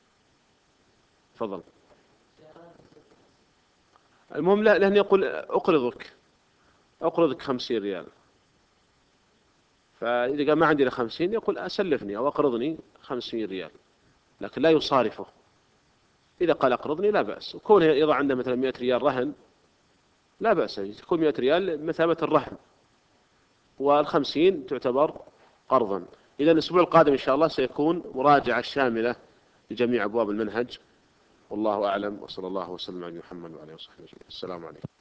[SPEAKER 1] تفضل. المهم لا لأن يقول أقرضك أقرضك خمسين ريال، فإذا قال ما عندي إلا خمسين يقول أسلفني أو أقرضني خمسين ريال، لكن لا يصارفه. إذا قال أقرضني لا بأس، وكونه يضع عنده مثلا مئة ريال رهن لا بأس، تكون مئة ريال مثابة الرهن، والخمسين تعتبر قرضا. إذا الأسبوع القادم إن شاء الله سيكون مراجعة شاملة لجميع أبواب المنهج، والله أعلم، وصلى الله وسلم على محمد وعلى آله وصحبه أجمعين. السلام عليكم.